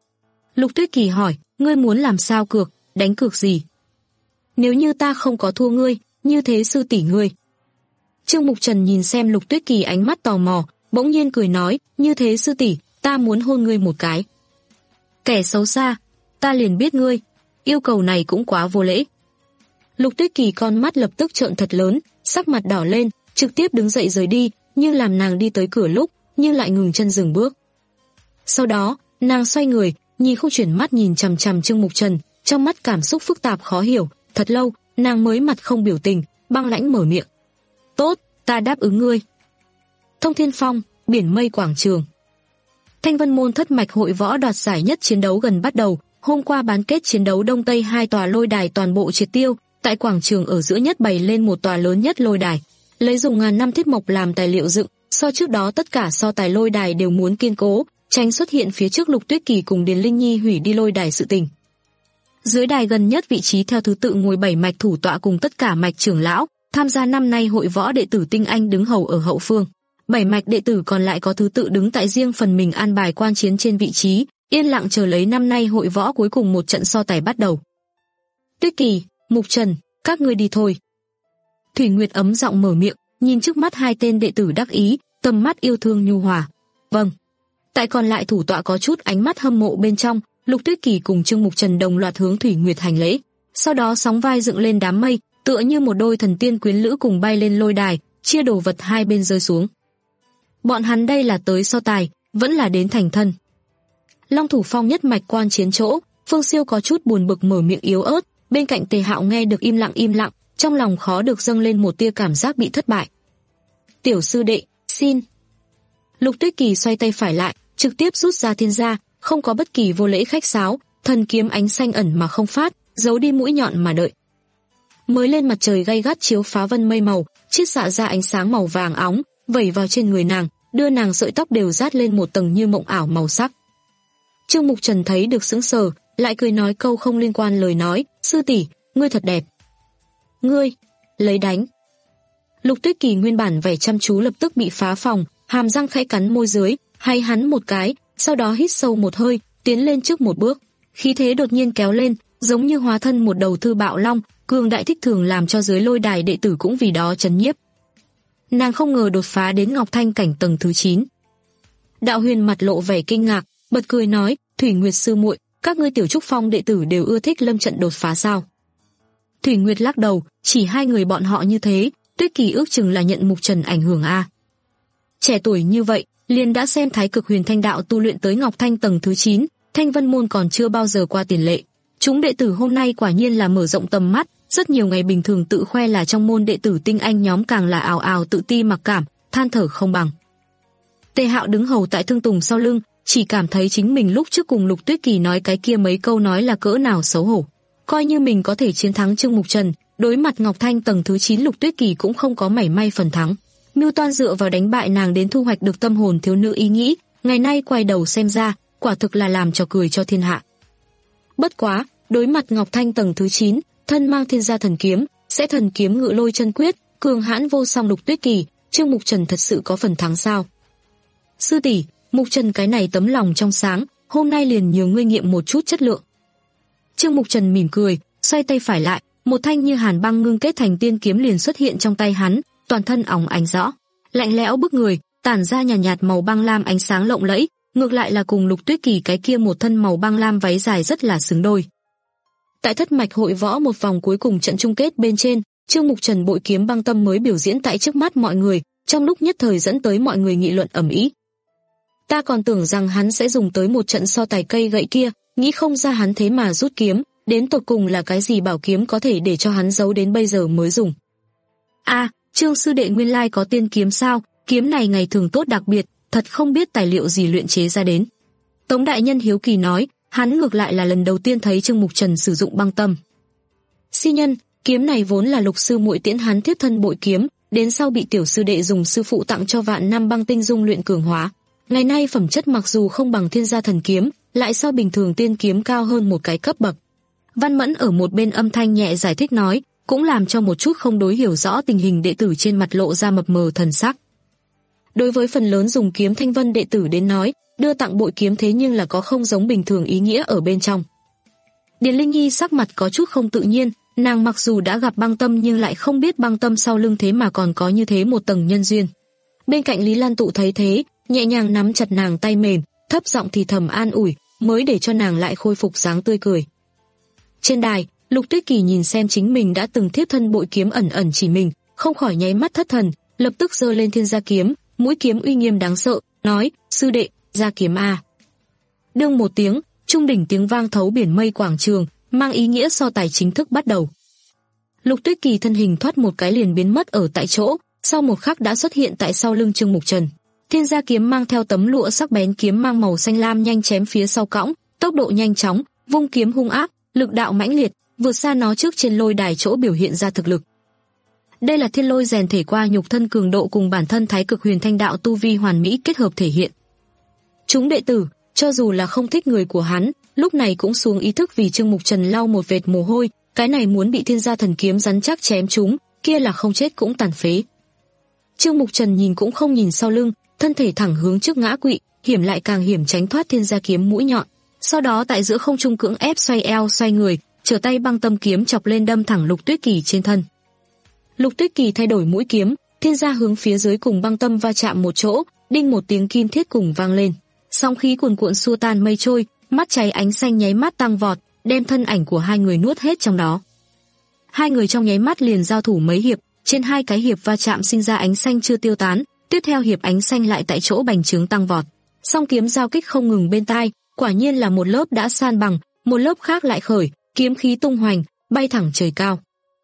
Lục Tuyết Kỳ hỏi: "Ngươi muốn làm sao cược, đánh cược gì?" "Nếu như ta không có thua ngươi, như thế sư tỷ ngươi." Trương Mục Trần nhìn xem Lục Tuyết Kỳ ánh mắt tò mò, bỗng nhiên cười nói: "Như thế sư tỷ, ta muốn hôn ngươi một cái." "Kẻ xấu xa, ta liền biết ngươi, yêu cầu này cũng quá vô lễ." Lục Tuyết Kỳ con mắt lập tức trợn thật lớn, sắc mặt đỏ lên, trực tiếp đứng dậy rời đi, nhưng làm nàng đi tới cửa lúc, nhưng lại ngừng chân dừng bước. Sau đó, nàng xoay người, nhìn không chuyển mắt nhìn chằm chằm Trương Mục Trần, trong mắt cảm xúc phức tạp khó hiểu, thật lâu, nàng mới mặt không biểu tình, băng lãnh mở miệng: "Tốt, ta đáp ứng ngươi." Thông Thiên Phong, biển mây quảng trường. Thanh Vân môn thất mạch hội võ đoạt giải nhất chiến đấu gần bắt đầu, hôm qua bán kết chiến đấu đông tây hai tòa lôi đài toàn bộ triệt tiêu, tại quảng trường ở giữa nhất bày lên một tòa lớn nhất lôi đài, lấy dùng ngàn năm thiết mộc làm tài liệu dựng, so trước đó tất cả so tài lôi đài đều muốn kiên cố, tránh xuất hiện phía trước Lục Tuyết Kỳ cùng Điền Linh Nhi hủy đi lôi đài sự tình. Dưới đài gần nhất vị trí theo thứ tự ngồi bảy mạch thủ tọa cùng tất cả mạch trưởng lão, tham gia năm nay hội võ đệ tử tinh anh đứng hầu ở hậu phương. Bảy mạch đệ tử còn lại có thứ tự đứng tại riêng phần mình an bài quan chiến trên vị trí, yên lặng chờ lấy năm nay hội võ cuối cùng một trận so tài bắt đầu. Tuyết Kỳ, Mục Trần, các ngươi đi thôi. Thủy Nguyệt ấm giọng mở miệng, nhìn trước mắt hai tên đệ tử đắc ý, tầm mắt yêu thương nhu hòa. Vâng. Tại còn lại thủ tọa có chút ánh mắt hâm mộ bên trong, Lục Tuyết Kỳ cùng Trương Mục Trần đồng loạt hướng Thủy Nguyệt hành lễ, sau đó sóng vai dựng lên đám mây, tựa như một đôi thần tiên quyến lữ cùng bay lên lôi đài, chia đồ vật hai bên rơi xuống. Bọn hắn đây là tới so tài, vẫn là đến thành thân. Long Thủ Phong nhất mạch quan chiến chỗ, Phương Siêu có chút buồn bực mở miệng yếu ớt, bên cạnh Tề Hạo nghe được im lặng im lặng, trong lòng khó được dâng lên một tia cảm giác bị thất bại. "Tiểu sư đệ, xin." Lục Tuyết Kỳ xoay tay phải lại, trực tiếp rút ra thiên gia, không có bất kỳ vô lễ khách sáo, thần kiếm ánh xanh ẩn mà không phát, giấu đi mũi nhọn mà đợi. Mới lên mặt trời gay gắt chiếu phá vân mây màu, chiết xạ ra ánh sáng màu vàng óng, vẩy vào trên người nàng, đưa nàng sợi tóc đều rát lên một tầng như mộng ảo màu sắc. Trương Mục Trần thấy được sững sờ, lại cười nói câu không liên quan lời nói: "Sư tỷ, ngươi thật đẹp." "Ngươi, lấy đánh." Lục Tuyết Kỳ nguyên bản vẻ chăm chú lập tức bị phá phòng, hàm răng khẽ cắn môi dưới, hay hắn một cái, sau đó hít sâu một hơi, tiến lên trước một bước, khí thế đột nhiên kéo lên, giống như hóa thân một đầu thư bạo long, cường đại thích thường làm cho dưới lôi đài đệ tử cũng vì đó chấn nhiếp. Nàng không ngờ đột phá đến Ngọc Thanh cảnh tầng thứ chín. Đạo Huyền mặt lộ vẻ kinh ngạc, bật cười nói, Thủy Nguyệt sư muội, các ngươi Tiểu Trúc Phong đệ tử đều ưa thích lâm trận đột phá sao? Thủy Nguyệt lắc đầu, chỉ hai người bọn họ như thế, Tuyết Kỳ ước chừng là nhận Mục Trần ảnh hưởng a. Trẻ tuổi như vậy, liền đã xem Thái Cực Huyền Thanh đạo tu luyện tới Ngọc Thanh tầng thứ chín, Thanh Vân môn còn chưa bao giờ qua tiền lệ. Chúng đệ tử hôm nay quả nhiên là mở rộng tầm mắt, rất nhiều ngày bình thường tự khoe là trong môn đệ tử tinh anh nhóm càng là ào ào tự ti mặc cảm, than thở không bằng. Tề Hạo đứng hầu tại Thương Tùng sau lưng, chỉ cảm thấy chính mình lúc trước cùng Lục Tuyết Kỳ nói cái kia mấy câu nói là cỡ nào xấu hổ. Coi như mình có thể chiến thắng Trương Mục Trần, đối mặt Ngọc Thanh tầng thứ chín Lục Tuyết Kỳ cũng không có mảy may phần thắng. Mưu toan dựa vào đánh bại nàng đến thu hoạch được tâm hồn thiếu nữ ý nghĩ, ngày nay quay đầu xem ra, quả thực là làm trò cười cho thiên hạ. Bất quá, đối mặt Ngọc Thanh tầng thứ chín, thân mang thiên gia thần kiếm, sẽ thần kiếm ngự lôi chân quyết, cường hãn vô song Lục Tuyết Kỳ, Trương Mục Trần thật sự có phần thắng sao? Sư tỷ, Mục Trần cái này tấm lòng trong sáng, hôm nay liền nhờ ngươi nghiệm một chút chất lượng. Trương Mục Trần mỉm cười, xoay tay phải lại, một thanh như hàn băng ngưng kết thành tiên kiếm liền xuất hiện trong tay hắn, toàn thân óng ánh rõ, lạnh lẽo bức người, tản ra nhàn nhạt, nhạt màu băng lam ánh sáng lộng lẫy, ngược lại là cùng Lục Tuyết Kỳ cái kia một thân màu băng lam váy dài rất là xứng đôi. Tại thất mạch hội võ một vòng cuối cùng trận chung kết bên trên, Trương Mục Trần bội kiếm băng tâm mới biểu diễn tại trước mắt mọi người, trong lúc nhất thời dẫn tới mọi người nghị luận ầm ĩ. Ta còn tưởng rằng hắn sẽ dùng tới một trận so tài cây gậy kia, nghĩ không ra hắn thế mà rút kiếm, đến tột cùng là cái gì bảo kiếm có thể để cho hắn giấu đến bây giờ mới dùng. A, à, Trương sư đệ nguyên lai có tiên kiếm sao, kiếm này ngày thường tốt đặc biệt, thật không biết tài liệu gì luyện chế ra đến. Tống đại nhân hiếu kỳ nói, hắn ngược lại là lần đầu tiên thấy Trương Mục Trần sử dụng băng tâm. Si nhân, kiếm này vốn là Lục sư muội tiễn hắn tiếp thân bội kiếm, đến sau bị tiểu sư đệ dùng sư phụ tặng cho vạn năm băng tinh dung luyện cường hóa. Ngày nay phẩm chất mặc dù không bằng thiên gia thần kiếm, lại so bình thường tiên kiếm cao hơn một cái cấp bậc. Văn Mẫn ở một bên âm thanh nhẹ giải thích nói, cũng làm cho một chút không đối hiểu rõ tình hình đệ tử trên mặt lộ ra mập mờ thần sắc. Đối với phần lớn dùng kiếm Thanh Vân đệ tử đến nói, đưa tặng bội kiếm thế nhưng là có không giống bình thường ý nghĩa ở bên trong. Điền Linh Nhi sắc mặt có chút không tự nhiên, nàng mặc dù đã gặp băng tâm nhưng lại không biết băng tâm sau lưng thế mà còn có như thế một tầng nhân duyên. Bên cạnh Lý Lan Tụ thấy thế, nhẹ nhàng nắm chặt nàng tay mềm, thấp giọng thì thầm an ủi, mới để cho nàng lại khôi phục dáng tươi cười. Trên đài, Lục Tuyết Kỳ nhìn xem chính mình đã từng thiếp thân bội kiếm ẩn ẩn chỉ mình, không khỏi nháy mắt thất thần, lập tức giơ lên thiên gia kiếm, mũi kiếm uy nghiêm đáng sợ, nói, sư đệ, gia kiếm a. Đương một tiếng, trung đỉnh tiếng vang thấu biển mây quảng trường, mang ý nghĩa so tài chính thức bắt đầu. Lục Tuyết Kỳ thân hình thoát một cái liền biến mất ở tại chỗ, sau một khắc đã xuất hiện tại sau lưng Trương Mục Trần. Thiên gia kiếm mang theo tấm lụa sắc bén kiếm mang màu xanh lam nhanh chém phía sau cõng, tốc độ nhanh chóng, vung kiếm hung ác, lực đạo mãnh liệt, vượt xa nó trước trên lôi đài chỗ biểu hiện ra thực lực. Đây là thiên lôi rèn thể qua nhục thân cường độ cùng bản thân Thái Cực Huyền Thanh đạo tu vi hoàn mỹ kết hợp thể hiện. Chúng đệ tử, cho dù là không thích người của hắn, lúc này cũng xuống ý thức vì Trương Mục Trần lau một vệt mồ hôi, cái này muốn bị thiên gia thần kiếm rắn chắc chém chúng, kia là không chết cũng tàn phế. Trương Mục Trần nhìn cũng không nhìn sau lưng, thân thể thẳng hướng trước ngã quỵ, hiểm lại càng hiểm tránh thoát thiên gia kiếm mũi nhọn. Sau đó tại giữa không trung cưỡng ép xoay eo xoay người, trở tay băng tâm kiếm chọc lên đâm thẳng Lục Tuyết Kỳ trên thân. Lục Tuyết Kỳ thay đổi mũi kiếm, thiên gia hướng phía dưới cùng băng tâm va chạm một chỗ, đinh một tiếng kim thiết cùng vang lên. Sóng khí cuồn cuộn xua tan mây trôi, mắt cháy ánh xanh nháy mắt tăng vọt, đem thân ảnh của hai người nuốt hết trong đó. Hai người trong nháy mắt liền giao thủ mấy hiệp, trên hai cái hiệp va chạm sinh ra ánh xanh chưa tiêu tán, tiếp theo hiệp ánh xanh lại tại chỗ bành trướng tăng vọt. Song kiếm giao kích không ngừng bên tai, quả nhiên là một lớp đã san bằng, một lớp khác lại khởi, kiếm khí tung hoành, bay thẳng trời cao.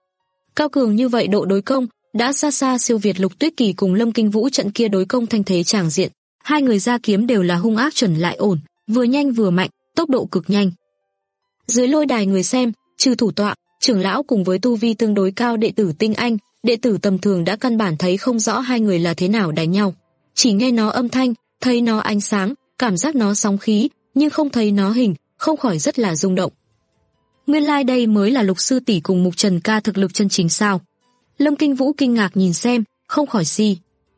Cao cường như vậy độ đối công, đã xa xa siêu việt Lục Tuyết Kỳ cùng Lâm Kinh Vũ trận kia đối công thanh thế tràng diện. Hai người ra kiếm đều là hung ác chuẩn lại ổn, vừa nhanh vừa mạnh, tốc độ cực nhanh. Dưới lôi đài người xem, trừ thủ tọa, trưởng lão cùng với tu vi tương đối cao đệ tử tinh anh, đệ tử tầm thường đã căn bản thấy không rõ hai người là thế nào đánh nhau. Chỉ nghe nó âm thanh, thấy nó ánh sáng, cảm giác nó sóng khí, nhưng không thấy nó hình, không khỏi rất là rung động. Nguyên lai like đây mới là Lục sư tỷ cùng Mục Trần ca thực lực chân chính sao? Lâm Kinh Vũ kinh ngạc nhìn xem, không khỏi si.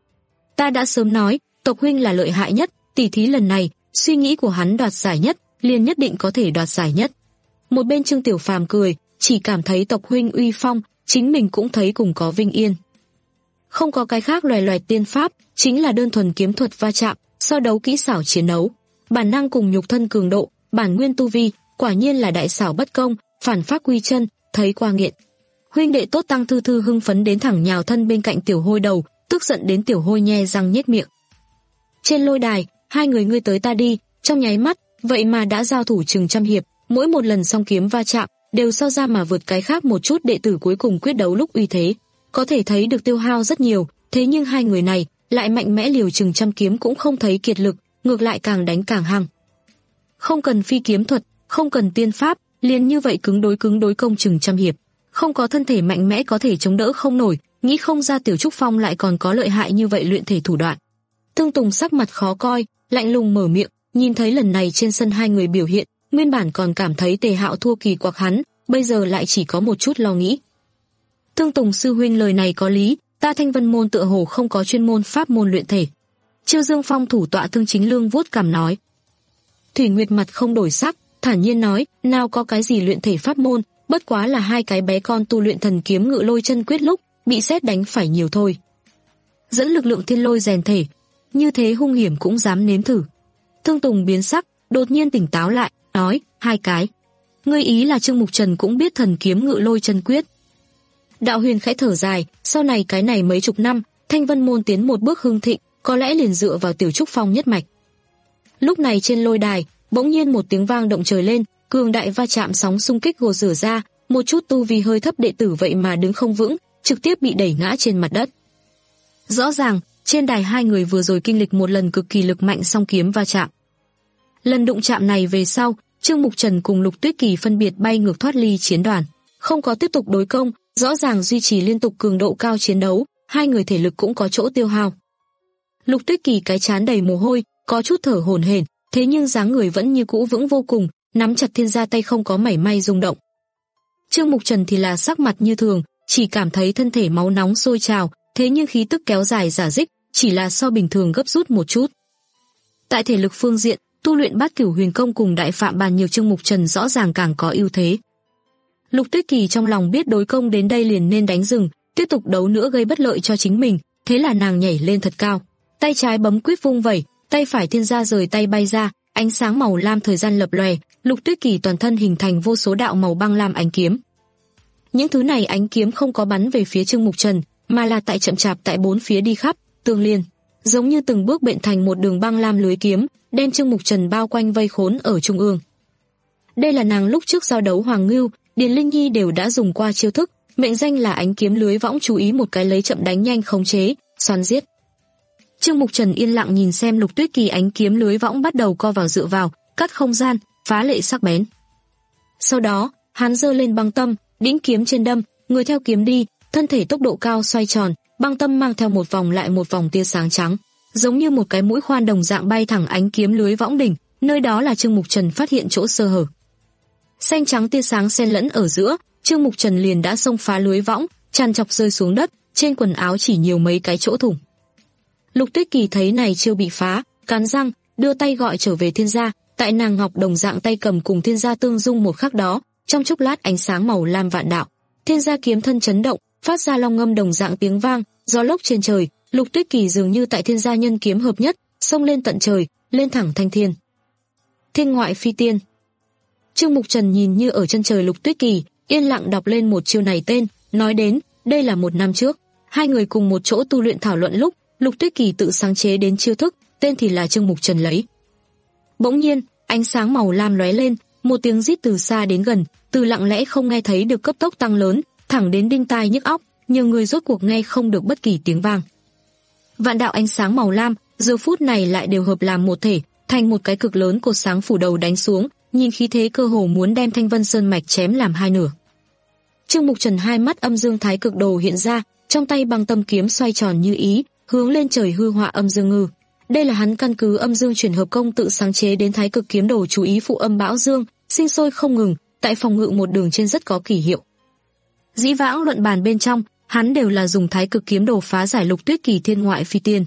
Ta đã sớm nói, tộc huynh là lợi hại nhất, tỷ thí lần này, suy nghĩ của hắn đoạt giải nhất, liền nhất định có thể đoạt giải nhất. Một bên Trương Tiểu Phàm cười, chỉ cảm thấy tộc huynh uy phong, chính mình cũng thấy cùng có vinh yên. Không có cái khác loài loài tiên pháp, chính là đơn thuần kiếm thuật va chạm, So đấu kỹ xảo chiến đấu, bản năng cùng nhục thân cường độ, bản nguyên tu vi, quả nhiên là đại xảo bất công, phản pháp quy chân, thấy qua nghiện. Huynh đệ tốt Tăng Thư Thư hưng phấn đến thẳng nhào thân bên cạnh Tiểu Hôi đầu, tức giận đến Tiểu Hôi nhe răng nhếch miệng. Trên lôi đài, hai người ngươi tới ta đi, trong nháy mắt, vậy mà đã giao thủ chừng trăm hiệp, mỗi một lần song kiếm va chạm đều so ra mà vượt cái khác một chút. Đệ tử cuối cùng quyết đấu lúc uy thế, có thể thấy được tiêu hao rất nhiều, thế nhưng hai người này lại mạnh mẽ liều chừng trăm kiếm cũng không thấy kiệt lực, ngược lại càng đánh càng hăng. Không cần phi kiếm thuật, không cần tiên pháp, liền như vậy cứng đối cứng đối công chừng trăm hiệp, không có thân thể mạnh mẽ có thể chống đỡ không nổi, nghĩ không ra Tiểu Trúc Phong lại còn có lợi hại như vậy luyện thể thủ đoạn. Tương Tùng sắc mặt khó coi, lạnh lùng mở miệng, nhìn thấy lần này trên sân hai người biểu hiện, nguyên bản còn cảm thấy Tề Hạo thua kỳ quặc hắn, bây giờ lại chỉ có một chút lo nghĩ. Tương Tùng sư huynh lời này có lý, ta Thanh Vân môn tựa hồ không có chuyên môn pháp môn luyện thể. Chiêu Dương Phong thủ tọa Thương Chính Lương vuốt cằm nói. Thủy Nguyệt mặt không đổi sắc, thản nhiên nói, nào có cái gì luyện thể pháp môn, bất quá là hai cái bé con tu luyện thần kiếm Ngự Lôi Chân Quyết lúc bị sét đánh phải nhiều thôi. Dẫn lực lượng thiên lôi rèn thể, như thế hung hiểm cũng dám nếm thử. Thương Tùng biến sắc, đột nhiên tỉnh táo lại, nói, hai cái. Ngươi ý là Trương Mục Trần cũng biết thần kiếm Ngự Lôi Chân Quyết. Đạo Huyền khẽ thở dài, sau này cái này mấy chục năm, Thanh Vân môn tiến một bước hưng thịnh, có lẽ liền dựa vào Tiểu Trúc Phong nhất mạch. Lúc này trên lôi đài, bỗng nhiên một tiếng vang động trời lên, cường đại va chạm sóng xung kích gột rửa ra, một chút tu vi hơi thấp đệ tử vậy mà đứng không vững, trực tiếp bị đẩy ngã trên mặt đất. Rõ ràng, trên đài hai người vừa rồi kinh lịch một lần cực kỳ lực mạnh song kiếm va chạm. Lần đụng chạm này về sau, Trương Mục Trần cùng Lục Tuyết Kỳ phân biệt bay ngược thoát ly chiến đoàn, không có tiếp tục đối công, rõ ràng duy trì liên tục cường độ cao chiến đấu, hai người thể lực cũng có chỗ tiêu hao. Lục Tuyết Kỳ cái trán đầy mồ hôi, có chút thở hổn hển, thế nhưng dáng người vẫn như cũ vững vô cùng, nắm chặt thiên gia tay không có mảy may rung động. Trương Mục Trần thì là sắc mặt như thường, chỉ cảm thấy thân thể máu nóng sôi trào, thế nhưng khí tức kéo dài rả rích, chỉ là so bình thường gấp rút một chút. Tại thể lực phương diện, tu luyện Bát Cửu Huyền Công cùng Đại Phạm Bàn nhiều Trương Mục Trần rõ ràng càng có ưu thế. Lục Tuyết Kỳ trong lòng biết đối công đến đây liền nên đánh dừng, tiếp tục đấu nữa gây bất lợi cho chính mình, thế là nàng nhảy lên thật cao, tay trái bấm quyết vung vẩy, tay phải thiên gia rời tay bay ra, ánh sáng màu lam thời gian lập lòe, Lục Tuyết Kỳ toàn thân hình thành vô số đạo màu băng lam ánh kiếm. Những thứ này ánh kiếm không có bắn về phía Trương Mục Trần, mà là tại chậm chạp tại bốn phía đi khắp, tương liên, giống như từng bước bện thành một đường băng lam lưới kiếm, đem Trương Mục Trần bao quanh vây khốn ở trung ương. Đây là nàng lúc trước giao đấu Hoàng Ngưu, Điền Linh Nhi đều đã dùng qua chiêu thức, mệnh danh là ánh kiếm lưới võng, chú ý một cái lấy chậm đánh nhanh khống chế, xoắn giết. Trương Mục Trần yên lặng nhìn xem Lục Tuyết Kỳ ánh kiếm lưới võng bắt đầu co vào dựa vào, cắt không gian, phá lệ sắc bén. Sau đó, hắn giơ lên băng tâm, đĩnh kiếm trên đâm, người theo kiếm đi, thân thể tốc độ cao xoay tròn, băng tâm mang theo một vòng lại một vòng tia sáng trắng, giống như một cái mũi khoan đồng dạng bay thẳng ánh kiếm lưới võng đỉnh, nơi đó là Trương Mục Trần phát hiện chỗ sơ hở. Xanh trắng tia sáng xen lẫn ở giữa, Trương Mục Trần liền đã xông phá lưới võng, tràn chọc rơi xuống đất, trên quần áo chỉ nhiều mấy cái chỗ thủng. Lục Tuyết Kỳ thấy này chưa bị phá, cắn răng, đưa tay gọi trở về thiên gia, tại nàng ngọc đồng dạng tay cầm cùng thiên gia tương dung một khắc đó, trong chốc lát ánh sáng màu lam vạn đạo, thiên gia kiếm thân chấn động, phát ra long ngâm đồng dạng tiếng vang, gió lốc trên trời, Lục Tuyết Kỳ dường như tại thiên gia nhân kiếm hợp nhất, xông lên tận trời, lên thẳng thanh thiên. Thiên ngoại phi tiên. Trương Mục Trần nhìn như ở chân trời Lục Tuyết Kỳ, yên lặng đọc lên một chiêu này tên, nói đến, đây là một năm trước, hai người cùng một chỗ tu luyện thảo luận lúc, Lục Tuyết Kỳ tự sáng chế đến chiêu thức, tên thì là Trương Mục Trần lấy. Bỗng nhiên, ánh sáng màu lam lóe lên, một tiếng rít từ xa đến gần, từ lặng lẽ không nghe thấy được cấp tốc tăng lớn, thẳng đến đinh tai nhức óc, nhiều người rốt cuộc nghe không được bất kỳ tiếng vang. Vạn đạo ánh sáng màu lam, giờ phút này lại đều hợp làm một thể, thành một cái cực lớn cột sáng phủ đầu đánh xuống, nhìn khí thế cơ hồ muốn đem Thanh Vân Sơn mạch chém làm hai nửa. Trương Mục Trần hai mắt âm dương thái cực đồ hiện ra, trong tay băng tâm kiếm xoay tròn như ý, hướng lên trời hư họa âm dương ngư. Đây là hắn căn cứ âm dương chuyển hợp công tự sáng chế đến thái cực kiếm đồ, chú ý phụ âm bão dương, sinh sôi không ngừng, tại phòng ngự một đường trên rất có kỳ hiệu. Dĩ vãng luận bàn bên trong, hắn đều là dùng thái cực kiếm đồ phá giải Lục Tuyết Kỳ thiên ngoại phi tiên.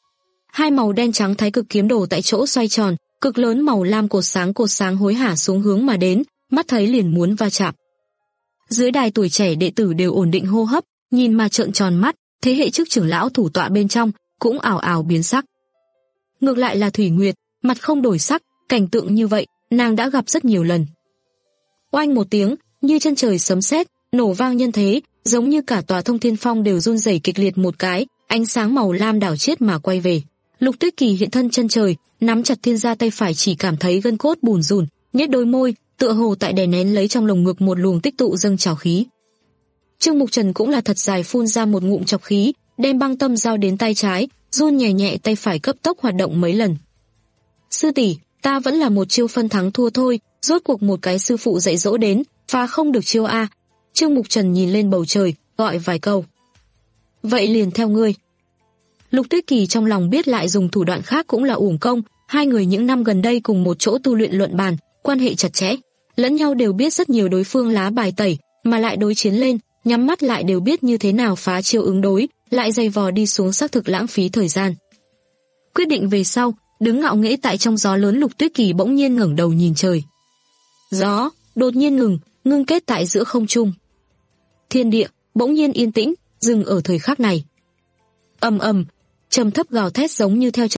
Hai màu đen trắng thái cực kiếm đồ tại chỗ xoay tròn, cực lớn màu lam cột sáng cột sáng hối hả xuống hướng mà đến, mắt thấy liền muốn va chạm. Dưới đài tuổi trẻ đệ tử đều ổn định hô hấp, nhìn mà trợn tròn mắt, thế hệ trước trưởng lão thủ tọa bên trong cũng ảo ảo biến sắc. Ngược lại là Thủy Nguyệt, mặt không đổi sắc, cảnh tượng như vậy, nàng đã gặp rất nhiều lần. Oanh một tiếng, như chân trời sấm sét, nổ vang nhân thế, giống như cả tòa Thông Thiên Phong đều run rẩy kịch liệt một cái, ánh sáng màu lam đảo chiết mà quay về. Lục Tuyết Kỳ hiện thân chân trời, nắm chặt thiên gia tay phải chỉ cảm thấy gân cốt bùn rùn, nhếch đôi môi, tựa hồ tại đè nén lấy trong lồng ngực một luồng tích tụ dâng trào khí. Trương Mục Trần cũng là thật dài phun ra một ngụm chọc khí, đem băng tâm giao đến tay trái, run nhẹ nhẹ tay phải cấp tốc hoạt động mấy lần. Sư tỷ, ta vẫn là một chiêu phân thắng thua thôi, rốt cuộc một cái sư phụ dạy dỗ đến, phá không được chiêu a. Trương Mục Trần nhìn lên bầu trời, gọi vài câu. Vậy liền theo ngươi. Lục Tuyết Kỳ trong lòng biết lại dùng thủ đoạn khác cũng là uổng công, hai người những năm gần đây cùng một chỗ tu luyện luận bàn, quan hệ chặt chẽ, lẫn nhau đều biết rất nhiều đối phương lá bài tẩy, mà lại đối chiến lên, nhắm mắt lại đều biết như thế nào phá chiêu ứng đối, lại dày vò đi xuống xác thực lãng phí thời gian. Quyết định về sau, đứng ngạo nghễ tại trong gió lớn, Lục Tuyết Kỳ bỗng nhiên ngẩng đầu nhìn trời. Gió đột nhiên ngừng, ngưng kết tại giữa không trung. Thiên địa bỗng nhiên yên tĩnh, dừng ở thời khắc này. Ầm ầm, trầm thấp gào thét giống như theo.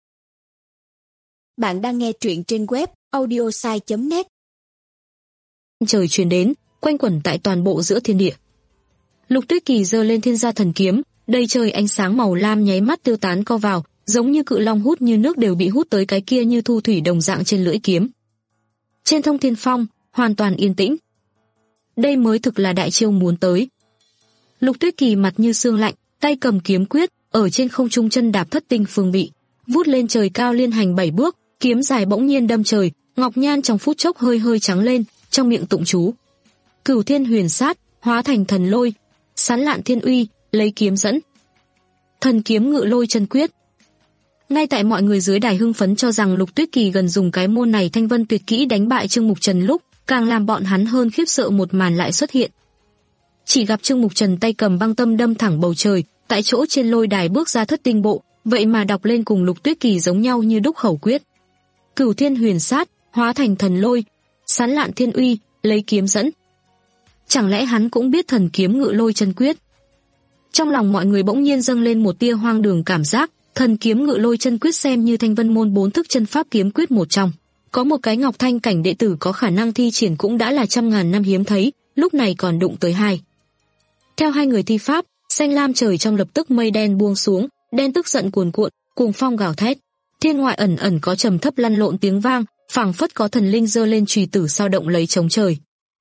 Bạn đang nghe truyện trên web audiosai chấm net. Trời truyền đến, quanh quẩn tại toàn bộ giữa thiên địa. Lục Tuyết Kỳ giơ lên thiên gia thần kiếm, đầy trời ánh sáng màu lam nháy mắt tiêu tán co vào, giống như cự long hút như nước đều bị hút tới cái kia như thu thủy đồng dạng trên lưỡi kiếm. Trên Thông Thiên Phong, hoàn toàn yên tĩnh. Đây mới thực là đại chiêu muốn tới. Lục Tuyết Kỳ mặt như xương lạnh, tay cầm kiếm quyết, ở trên không trung chân đạp thất tinh phương vị, vút lên trời cao liên hành bảy bước, kiếm dài bỗng nhiên đâm trời, ngọc nhan trong phút chốc hơi hơi trắng lên, trong miệng tụng chú. Cửu Thiên Huyền Sát, hóa thành thần lôi, Sán Lạn Thiên Uy, lấy kiếm dẫn. Thần kiếm ngự lôi chân quyết. Ngay tại mọi người dưới đài hưng phấn cho rằng Lục Tuyết Kỳ gần dùng cái môn này thanh vân tuyệt kỹ đánh bại Trương Mục Trần lúc, càng làm bọn hắn hơn khiếp sợ một màn lại xuất hiện. Chỉ gặp Trương Mục Trần tay cầm băng tâm đâm thẳng bầu trời, tại chỗ trên lôi đài bước ra thất tinh bộ, vậy mà đọc lên cùng Lục Tuyết Kỳ giống nhau như đúc khẩu quyết. Cửu Thiên Huyền Sát, hóa thành thần lôi, Sán Lạn Thiên Uy, lấy kiếm dẫn. Chẳng lẽ hắn cũng biết thần kiếm ngự lôi chân quyết? Trong lòng mọi người bỗng nhiên dâng lên một tia hoang đường cảm giác, thần kiếm ngự lôi chân quyết xem như thanh vân môn bốn thức chân pháp kiếm quyết một trong. Có một cái ngọc thanh cảnh đệ tử có khả năng thi triển cũng đã là trăm ngàn năm hiếm thấy, lúc này còn đụng tới hai. Theo hai người thi pháp, xanh lam trời trong lập tức mây đen buông xuống, đen tức giận cuồn cuộn, cuồng phong gào thét. Thiên ngoại ẩn ẩn có trầm thấp lăn lộn tiếng vang, phảng phất có thần linh giơ lên chùy tử sao động lấy chống trời.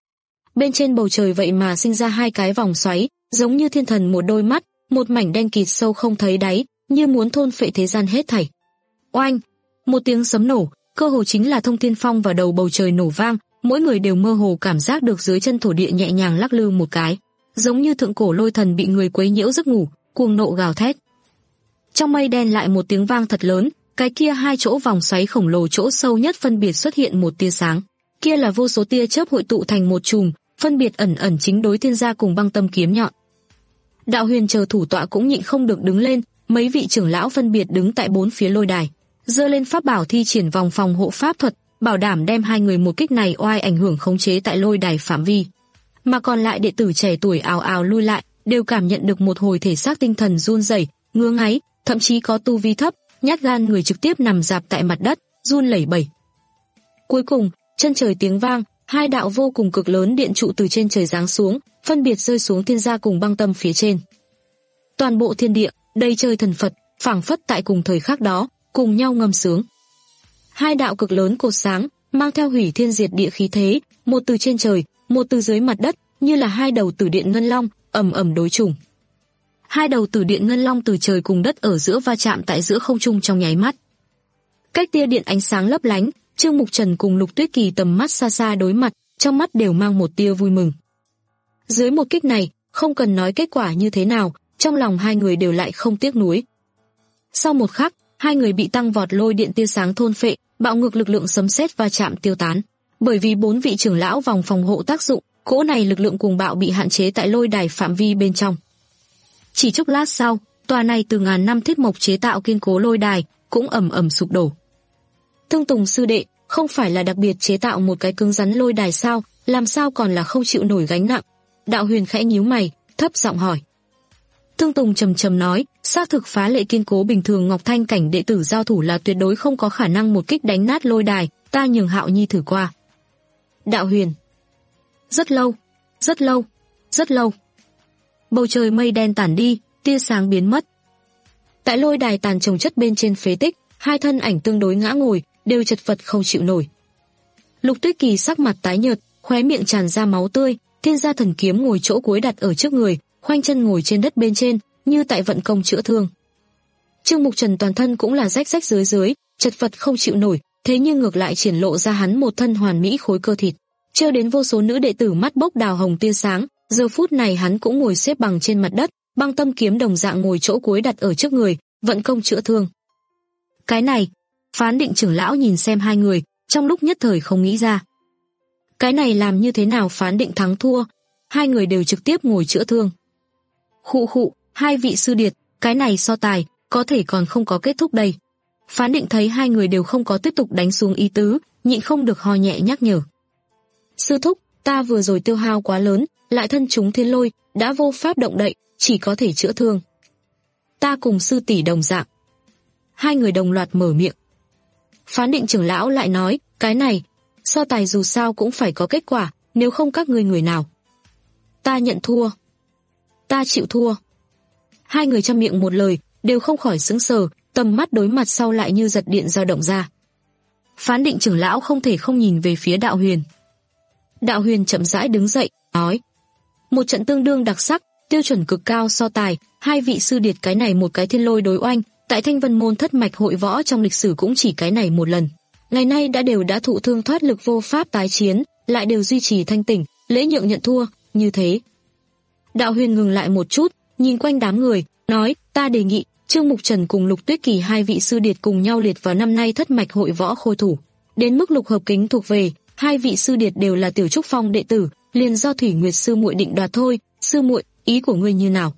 Bên trên bầu trời vậy mà sinh ra hai cái vòng xoáy, giống như thiên thần một đôi mắt, một mảnh đen kịt sâu không thấy đáy, như muốn thôn phệ thế gian hết thảy. Oanh! Một tiếng sấm nổ, cơ hồ chính là Thông Thiên Phong vào đầu bầu trời nổ vang, mỗi người đều mơ hồ cảm giác được dưới chân thổ địa nhẹ nhàng lắc lư một cái, giống như thượng cổ lôi thần bị người quấy nhiễu giấc ngủ, cuồng nộ gào thét. Trong mây đen lại một tiếng vang thật lớn, cái kia hai chỗ vòng xoáy khổng lồ chỗ sâu nhất phân biệt xuất hiện một tia sáng, kia là vô số tia chớp hội tụ thành một chùm, phân biệt ẩn ẩn chính đối thiên gia cùng băng tâm kiếm nhọn. Đạo Huyền chờ thủ tọa cũng nhịn không được đứng lên, mấy vị trưởng lão phân biệt đứng tại bốn phía lôi đài, giơ lên pháp bảo thi triển vòng phòng hộ pháp thuật, bảo đảm đem hai người một kích này oai ảnh hưởng khống chế tại lôi đài phạm vi. Mà còn lại đệ tử trẻ tuổi ào ào lui lại, đều cảm nhận được một hồi thể xác tinh thần run rẩy, ngứa ngáy, thậm chí có tu vi thấp, nhát gan người trực tiếp nằm rạp tại mặt đất, run lẩy bẩy. Cuối cùng, chân trời tiếng vang, hai đạo vô cùng cực lớn điện trụ từ trên trời giáng xuống, phân biệt rơi xuống thiên gia cùng băng tâm phía trên. Toàn bộ thiên địa, đầy trời thần Phật, phảng phất tại cùng thời khắc đó, cùng nhau ngâm sướng. Hai đạo cực lớn cột sáng, mang theo hủy thiên diệt địa khí thế, một từ trên trời, một từ dưới mặt đất, như là hai đầu tử điện ngân long, ầm ầm đối trùng. Hai đầu tử điện ngân long từ trời cùng đất ở giữa va chạm tại giữa không trung trong nháy mắt. Cách tia điện ánh sáng lấp lánh, Trương Mục Trần cùng Lục Tuyết Kỳ tầm mắt xa xa đối mặt, trong mắt đều mang một tia vui mừng. Dưới một kích này, không cần nói kết quả như thế nào, trong lòng hai người đều lại không tiếc nuối. Sau một khắc, hai người bị tăng vọt lôi điện tia sáng thôn phệ, bạo ngược lực lượng sấm sét va chạm tiêu tán. Bởi vì bốn vị trưởng lão vòng phòng hộ tác dụng, cỗ này lực lượng cuồng bạo bị hạn chế tại lôi đài phạm vi bên trong. Chỉ chốc lát sau, tòa này từ ngàn năm thiết mộc chế tạo kiên cố lôi đài cũng ầm ầm sụp đổ. Thương Tùng sư đệ, không phải là đặc biệt chế tạo một cái cứng rắn lôi đài sao, làm sao còn là không chịu nổi gánh nặng? Đạo Huyền khẽ nhíu mày, thấp giọng hỏi. Thương Tùng trầm trầm nói, Xác thực phá lệ kiên cố, bình thường Ngọc Thanh cảnh đệ tử giao thủ là tuyệt đối không có khả năng một kích đánh nát lôi đài, ta nhường Hạo Nhi thử qua. Đạo Huyền. Rất lâu, rất lâu, rất lâu. Bầu trời mây đen tản đi, tia sáng biến mất. Tại lôi đài tàn chồng chất bên trên phế tích, hai thân ảnh tương đối ngã ngồi, đều chật vật không chịu nổi. Lục Tuyết Kỳ sắc mặt tái nhợt, khóe miệng tràn ra máu tươi, Thiên Gia Thần Kiếm ngồi chỗ cuối đặt ở trước người, khoanh chân ngồi trên đất bên trên, như tại vận công chữa thương. Trương Mục Trần toàn thân cũng là rách rách rưới rưới, chật vật không chịu nổi, thế nhưng ngược lại triển lộ ra hắn một thân hoàn mỹ khối cơ thịt. Trêu đến vô số nữ đệ tử mắt bốc đào hồng tia sáng, giờ phút này hắn cũng ngồi xếp bằng trên mặt đất, Băng Tâm kiếm đồng dạng ngồi chỗ cuối đặt ở trước người, vận công chữa thương. Cái này, Phán Định trưởng lão nhìn xem hai người, trong lúc nhất thời không nghĩ ra. Cái này làm như thế nào phán định thắng thua? Hai người đều trực tiếp ngồi chữa thương. Khụ khụ, hai vị sư điệt, cái này so tài, có thể còn không có kết thúc đây. Phán Định thấy hai người đều không có tiếp tục đánh xuống ý tứ, nhịn không được ho nhẹ nhắc nhở. Sư thúc, ta vừa rồi tiêu hao quá lớn, lại thân chúng thiên lôi, đã vô pháp động đậy, chỉ có thể chữa thương. Ta cùng sư tỷ đồng dạng. Hai người đồng loạt mở miệng. Phán Định trưởng lão lại nói, cái này, so tài dù sao cũng phải có kết quả, nếu không các ngươi người nào. Ta nhận thua. Ta chịu thua. Hai người trăm miệng một lời, đều không khỏi sững sờ, tầm mắt đối mặt sau lại như giật điện dao động ra. Phán Định trưởng lão không thể không nhìn về phía Đạo Huyền. Đạo Huyền chậm rãi đứng dậy, nói. Một trận tương đương đặc sắc, tiêu chuẩn cực cao so tài, hai vị sư điệt cái này một cái thiên lôi đối oanh, tại Thanh Vân môn thất mạch hội võ trong lịch sử cũng chỉ cái này một lần. Ngày nay đã đều đã thụ thương thoát lực vô pháp tái chiến, lại đều duy trì thanh tỉnh, lễ nhượng nhận thua, như thế. Đạo Huyền ngừng lại một chút, nhìn quanh đám người, nói, ta đề nghị, Trương Mục Trần cùng Lục Tuyết Kỳ hai vị sư điệt cùng nhau liệt vào năm nay thất mạch hội võ khôi thủ. Đến mức Lục Hợp Kính thuộc về, hai vị sư điệt đều là Tiểu Trúc Phong đệ tử, liền do Thủy Nguyệt sư muội định đoạt thôi, sư muội, ý của ngươi như nào?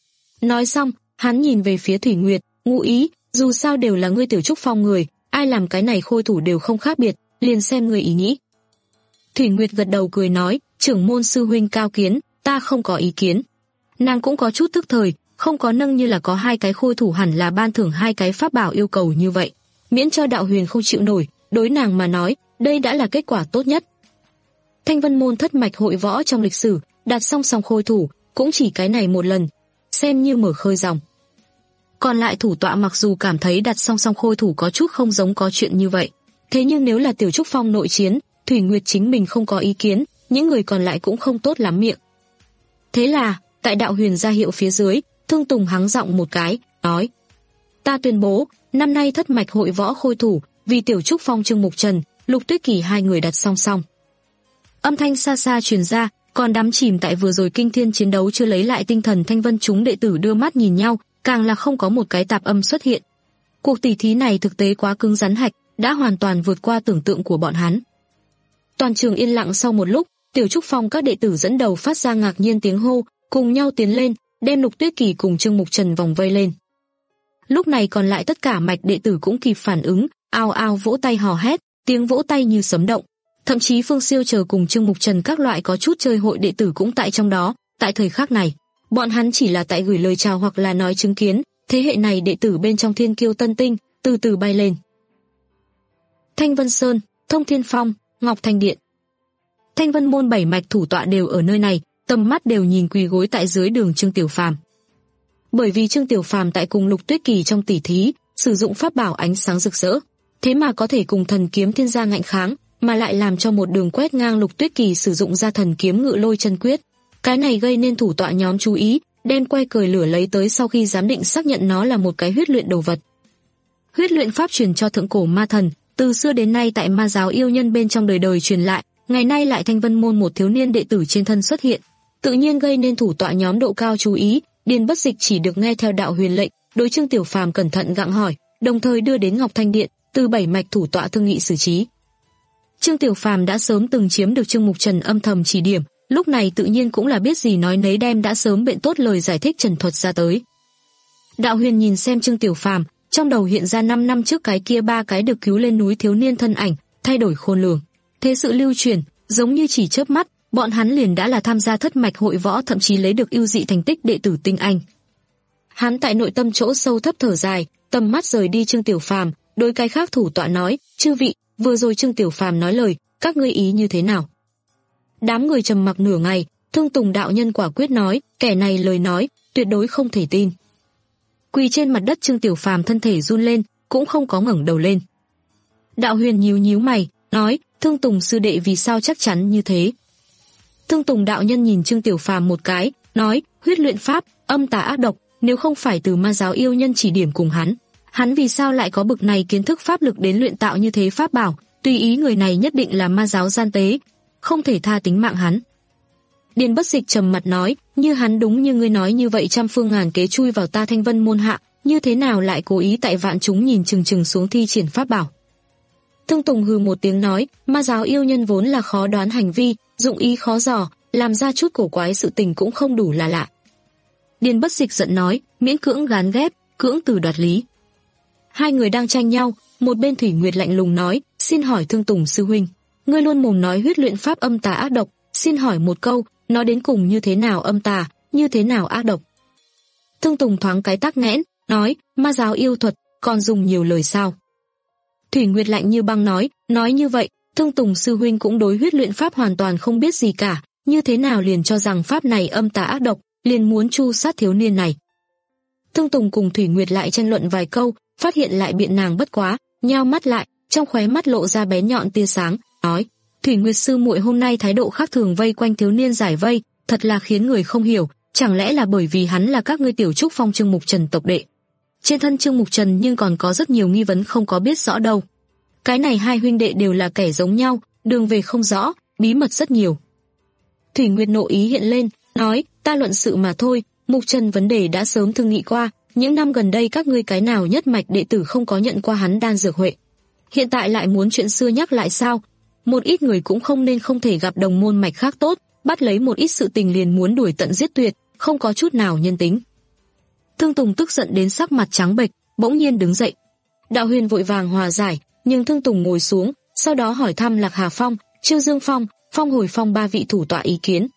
Nói xong, hắn nhìn về phía Thủy Nguyệt, ngụ ý, dù sao đều là ngươi Tiểu Trúc Phong người, ai làm cái này khôi thủ đều không khác biệt, liền xem ngươi ý nghĩ. Thủy Nguyệt gật đầu cười nói, trưởng môn sư huynh cao kiến, ta không có ý kiến. Nàng cũng có chút thức thời, không có nâng như là có hai cái khôi thủ hẳn là ban thưởng hai cái pháp bảo yêu cầu như vậy. Miễn cho Đạo Huyền không chịu nổi, đối nàng mà nói, đây đã là kết quả tốt nhất. Thanh Vân môn thất mạch hội võ trong lịch sử, đạt song song khôi thủ, cũng chỉ cái này một lần, xem như mở khơi dòng. Còn lại thủ tọa mặc dù cảm thấy đặt song song khôi thủ có chút không giống có chuyện như vậy, thế nhưng nếu là Tiểu Trúc Phong nội chiến, Thủy Nguyệt chính mình không có ý kiến, những người còn lại cũng không tốt lắm miệng. Thế là, tại Đạo Huyền ra hiệu phía dưới, Thương Tùng hắng giọng một cái, nói: Ta tuyên bố, năm nay thất mạch hội võ khôi thủ, vì Tiểu Trúc Phong Trương Mục Trần, Lục Tuyết Kỳ hai người đặt song song. Âm thanh xa xa truyền ra, còn đắm chìm tại vừa rồi kinh thiên chiến đấu chưa lấy lại tinh thần Thanh Vân chúng đệ tử đưa mắt nhìn nhau, càng là không có một cái tạp âm xuất hiện. Cuộc tỷ thí này thực tế quá cứng rắn hạch, đã hoàn toàn vượt qua tưởng tượng của bọn hắn. Toàn trường yên lặng sau một lúc, Tiểu Trúc Phong các đệ tử dẫn đầu phát ra ngạc nhiên tiếng hô, cùng nhau tiến lên, đem Lục Tuyết Kỳ cùng Trương Mục Trần vòng vây lên. Lúc này còn lại tất cả mạch đệ tử cũng kịp phản ứng, ao ao vỗ tay hò hét, tiếng vỗ tay như sấm động. Thậm chí Phương Siêu chờ cùng Trương Mục Trần các loại có chút chơi hội đệ tử cũng tại trong đó. Tại thời khắc này, bọn hắn chỉ là tại gửi lời chào hoặc là nói chứng kiến thế hệ này đệ tử bên trong Thiên Kiêu Tân Tinh từ từ bay lên. Thanh Vân Sơn, Thông Thiên Phong, Ngọc Thanh Điện. Thanh Vân môn bảy mạch thủ tọa đều ở nơi này, tầm mắt đều nhìn quỳ gối tại dưới đường Trương Tiểu Phàm. Bởi vì Trương Tiểu Phàm tại cùng Lục Tuyết Kỳ trong tỷ thí, sử dụng pháp bảo ánh sáng rực rỡ, thế mà có thể cùng thần kiếm thiên gia ngạnh kháng, mà lại làm cho một đường quét ngang Lục Tuyết Kỳ sử dụng ra thần kiếm ngự lôi chân quyết. Cái này gây nên thủ tọa nhóm chú ý, đem quay cười lửa lấy tới sau khi giám định xác nhận nó là một cái huyết luyện đồ vật. Huyết luyện pháp truyền cho thượng cổ ma thần, từ xưa đến nay tại ma giáo yêu nhân bên trong đời đời truyền lại, ngày nay lại Thanh Vân môn một thiếu niên đệ tử trên thân xuất hiện, tự nhiên gây nên thủ tọa nhóm độ cao chú ý. Điền Bất Dịch chỉ được nghe theo Đạo Huyền lệnh, đối Trương Tiểu Phàm cẩn thận gặng hỏi, đồng thời đưa đến Ngọc Thanh Điện, từ bảy mạch thủ tọa thương nghị xử trí. Trương Tiểu Phàm đã sớm từng chiếm được Trương Mục Trần âm thầm chỉ điểm, lúc này tự nhiên cũng là biết gì nói nấy, đem đã sớm biện tốt lời giải thích trần thuật ra tới. Đạo Huyền nhìn xem Trương Tiểu Phàm, trong đầu hiện ra năm năm trước cái kia ba cái được cứu lên núi thiếu niên thân ảnh, thay đổi khôn lường. Thế sự lưu truyền, giống như chỉ chớp mắt, bọn hắn liền đã là tham gia thất mạch hội võ, thậm chí lấy được ưu dị thành tích đệ tử tinh anh. Hắn tại nội tâm chỗ sâu thấp thở dài, tầm mắt rời đi Trương Tiểu Phàm, đối cái khác thủ tọa nói, chư vị, vừa rồi Trương Tiểu Phàm nói lời, các ngươi ý như thế nào? Đám người trầm mặc nửa ngày, Thương Tùng đạo nhân quả quyết nói, kẻ này lời nói, tuyệt đối không thể tin. Quỳ trên mặt đất Trương Tiểu Phàm thân thể run lên, cũng không có ngẩng đầu lên. Đạo Huyền nhíu nhíu mày, nói, Thương Tùng sư đệ vì sao chắc chắn như thế? Thương Tùng đạo nhân nhìn Trương Tiểu Phàm một cái, nói, huyết luyện pháp, âm tà ác độc, nếu không phải từ ma giáo yêu nhân chỉ điểm cùng hắn, hắn vì sao lại có bực này kiến thức pháp lực đến luyện tạo như thế pháp bảo, tùy ý người này nhất định là ma giáo gian tế, không thể tha tính mạng hắn. Điền Bất Dịch trầm mặt nói, như hắn đúng như ngươi nói như vậy trăm phương ngàn kế chui vào ta Thanh Vân môn hạ, như thế nào lại cố ý tại vạn chúng nhìn chừng chừng xuống thi triển pháp bảo. Thương Tùng hừ một tiếng nói, ma giáo yêu nhân vốn là khó đoán hành vi, dụng ý khó dò, làm ra chút cổ quái sự tình cũng không đủ là lạ. Điền Bất Dịch giận nói, miễn cưỡng gán ghép, cưỡng từ đoạt lý. Hai người đang tranh nhau, một bên Thủy Nguyệt lạnh lùng nói, xin hỏi Thương Tùng sư huynh, ngươi luôn mồm nói huyết luyện pháp âm tà ác độc, xin hỏi một câu, nó đến cùng như thế nào âm tà, như thế nào ác độc? Thương Tùng thoáng cái tắc nghẽn, nói, ma giáo yêu thuật, còn dùng nhiều lời sao? Thủy Nguyệt lạnh như băng nói, nói như vậy, Thương Tùng sư huynh cũng đối huyết luyện pháp hoàn toàn không biết gì cả, như thế nào liền cho rằng pháp này âm tà ác độc, liền muốn tru sát thiếu niên này. Thương Tùng cùng Thủy Nguyệt lại tranh luận vài câu, phát hiện lại biện nàng bất quá, nheo mắt lại, trong khóe mắt lộ ra bén nhọn tia sáng, nói, Thủy Nguyệt sư muội hôm nay thái độ khác thường vây quanh thiếu niên giải vây, thật là khiến người không hiểu, chẳng lẽ là bởi vì hắn là các ngươi Tiểu Trúc Phong Trương Mục Trần tộc đệ. Trên thân Trương Mục Trần nhưng còn có rất nhiều nghi vấn không có biết rõ đâu. Cái này hai huynh đệ đều là kẻ giống nhau, đường về không rõ, bí mật rất nhiều. Thủy Nguyệt nộ ý hiện lên, nói, ta luận sự mà thôi, Mục Trần vấn đề đã sớm thương nghị qua, những năm gần đây các ngươi cái nào nhất mạch đệ tử không có nhận qua hắn đan dược huệ. Hiện tại lại muốn chuyện xưa nhắc lại sao? Một ít người cũng không nên không thể gặp đồng môn mạch khác tốt, bắt lấy một ít sự tình liền muốn đuổi tận giết tuyệt, không có chút nào nhân tính. Thương Tùng tức giận đến sắc mặt trắng bệch, bỗng nhiên đứng dậy. Đạo Huyền vội vàng hòa giải, nhưng Thương Tùng ngồi xuống, sau đó hỏi thăm Lạc Hà Phong, Trương Dương Phong, Phong Hồi Phong ba vị thủ tọa ý kiến.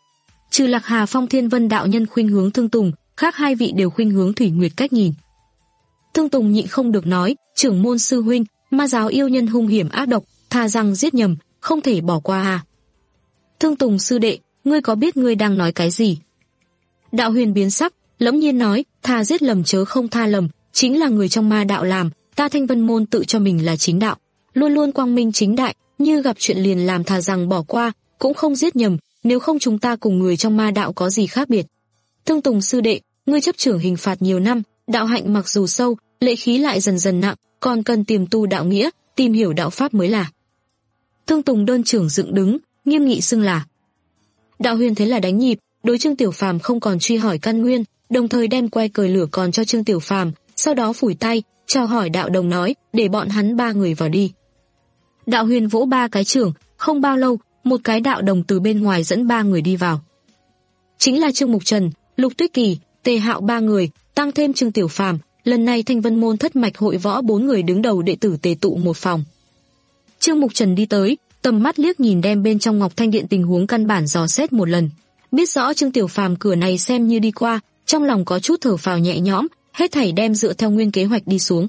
Trừ Lạc Hà Phong Thiên Vân đạo nhân khuynh hướng Thương Tùng, khác hai vị đều khuynh hướng Thủy Nguyệt cách nhìn. Thương Tùng nhịn không được nói, trưởng môn sư huynh, ma giáo yêu nhân hung hiểm ác độc, tha rằng giết nhầm, không thể bỏ qua à. Thương Tùng sư đệ, ngươi có biết ngươi đang nói cái gì? Đạo Huyền biến sắc, lẫm nhiên nói, tha giết lầm chớ không tha lầm, chính là người trong ma đạo làm, ta Thanh Vân môn tự cho mình là chính đạo, luôn luôn quang minh chính đại, như gặp chuyện liền làm thà rằng bỏ qua, cũng không giết nhầm, nếu không chúng ta cùng người trong ma đạo có gì khác biệt. Thương Tùng sư đệ, ngươi chấp trưởng hình phạt nhiều năm, đạo hạnh mặc dù sâu, lệ khí lại dần dần nặng, còn cần tiềm tu đạo nghĩa, tìm hiểu đạo pháp mới là. Thương Tùng đơn trưởng dựng đứng, nghiêm nghị xưng là. Đạo Huyền thế là đánh nhịp, đối Trương Tiểu Phàm không còn truy hỏi căn nguyên, đồng thời đem que cời lửa còn cho Trương Tiểu Phàm, sau đó phủi tay, chào hỏi đạo đồng nói, để bọn hắn ba người vào đi. Đạo Huyền vỗ ba cái trưởng, không bao lâu, một cái đạo đồng từ bên ngoài dẫn ba người đi vào. Chính là Trương Mục Trần, Lục Tuyết Kỳ, Tề Hạo ba người, tăng thêm Trương Tiểu Phàm, lần này Thanh Vân môn thất mạch hội võ bốn người đứng đầu đệ tử tề tụ một phòng. Trương Mục Trần đi tới, tầm mắt liếc nhìn đem bên trong Ngọc Thanh Điện tình huống căn bản dò xét một lần, biết rõ Trương Tiểu Phàm cửa này xem như đi qua, trong lòng có chút thở phào nhẹ nhõm, hết thảy đem dựa theo nguyên kế hoạch đi xuống.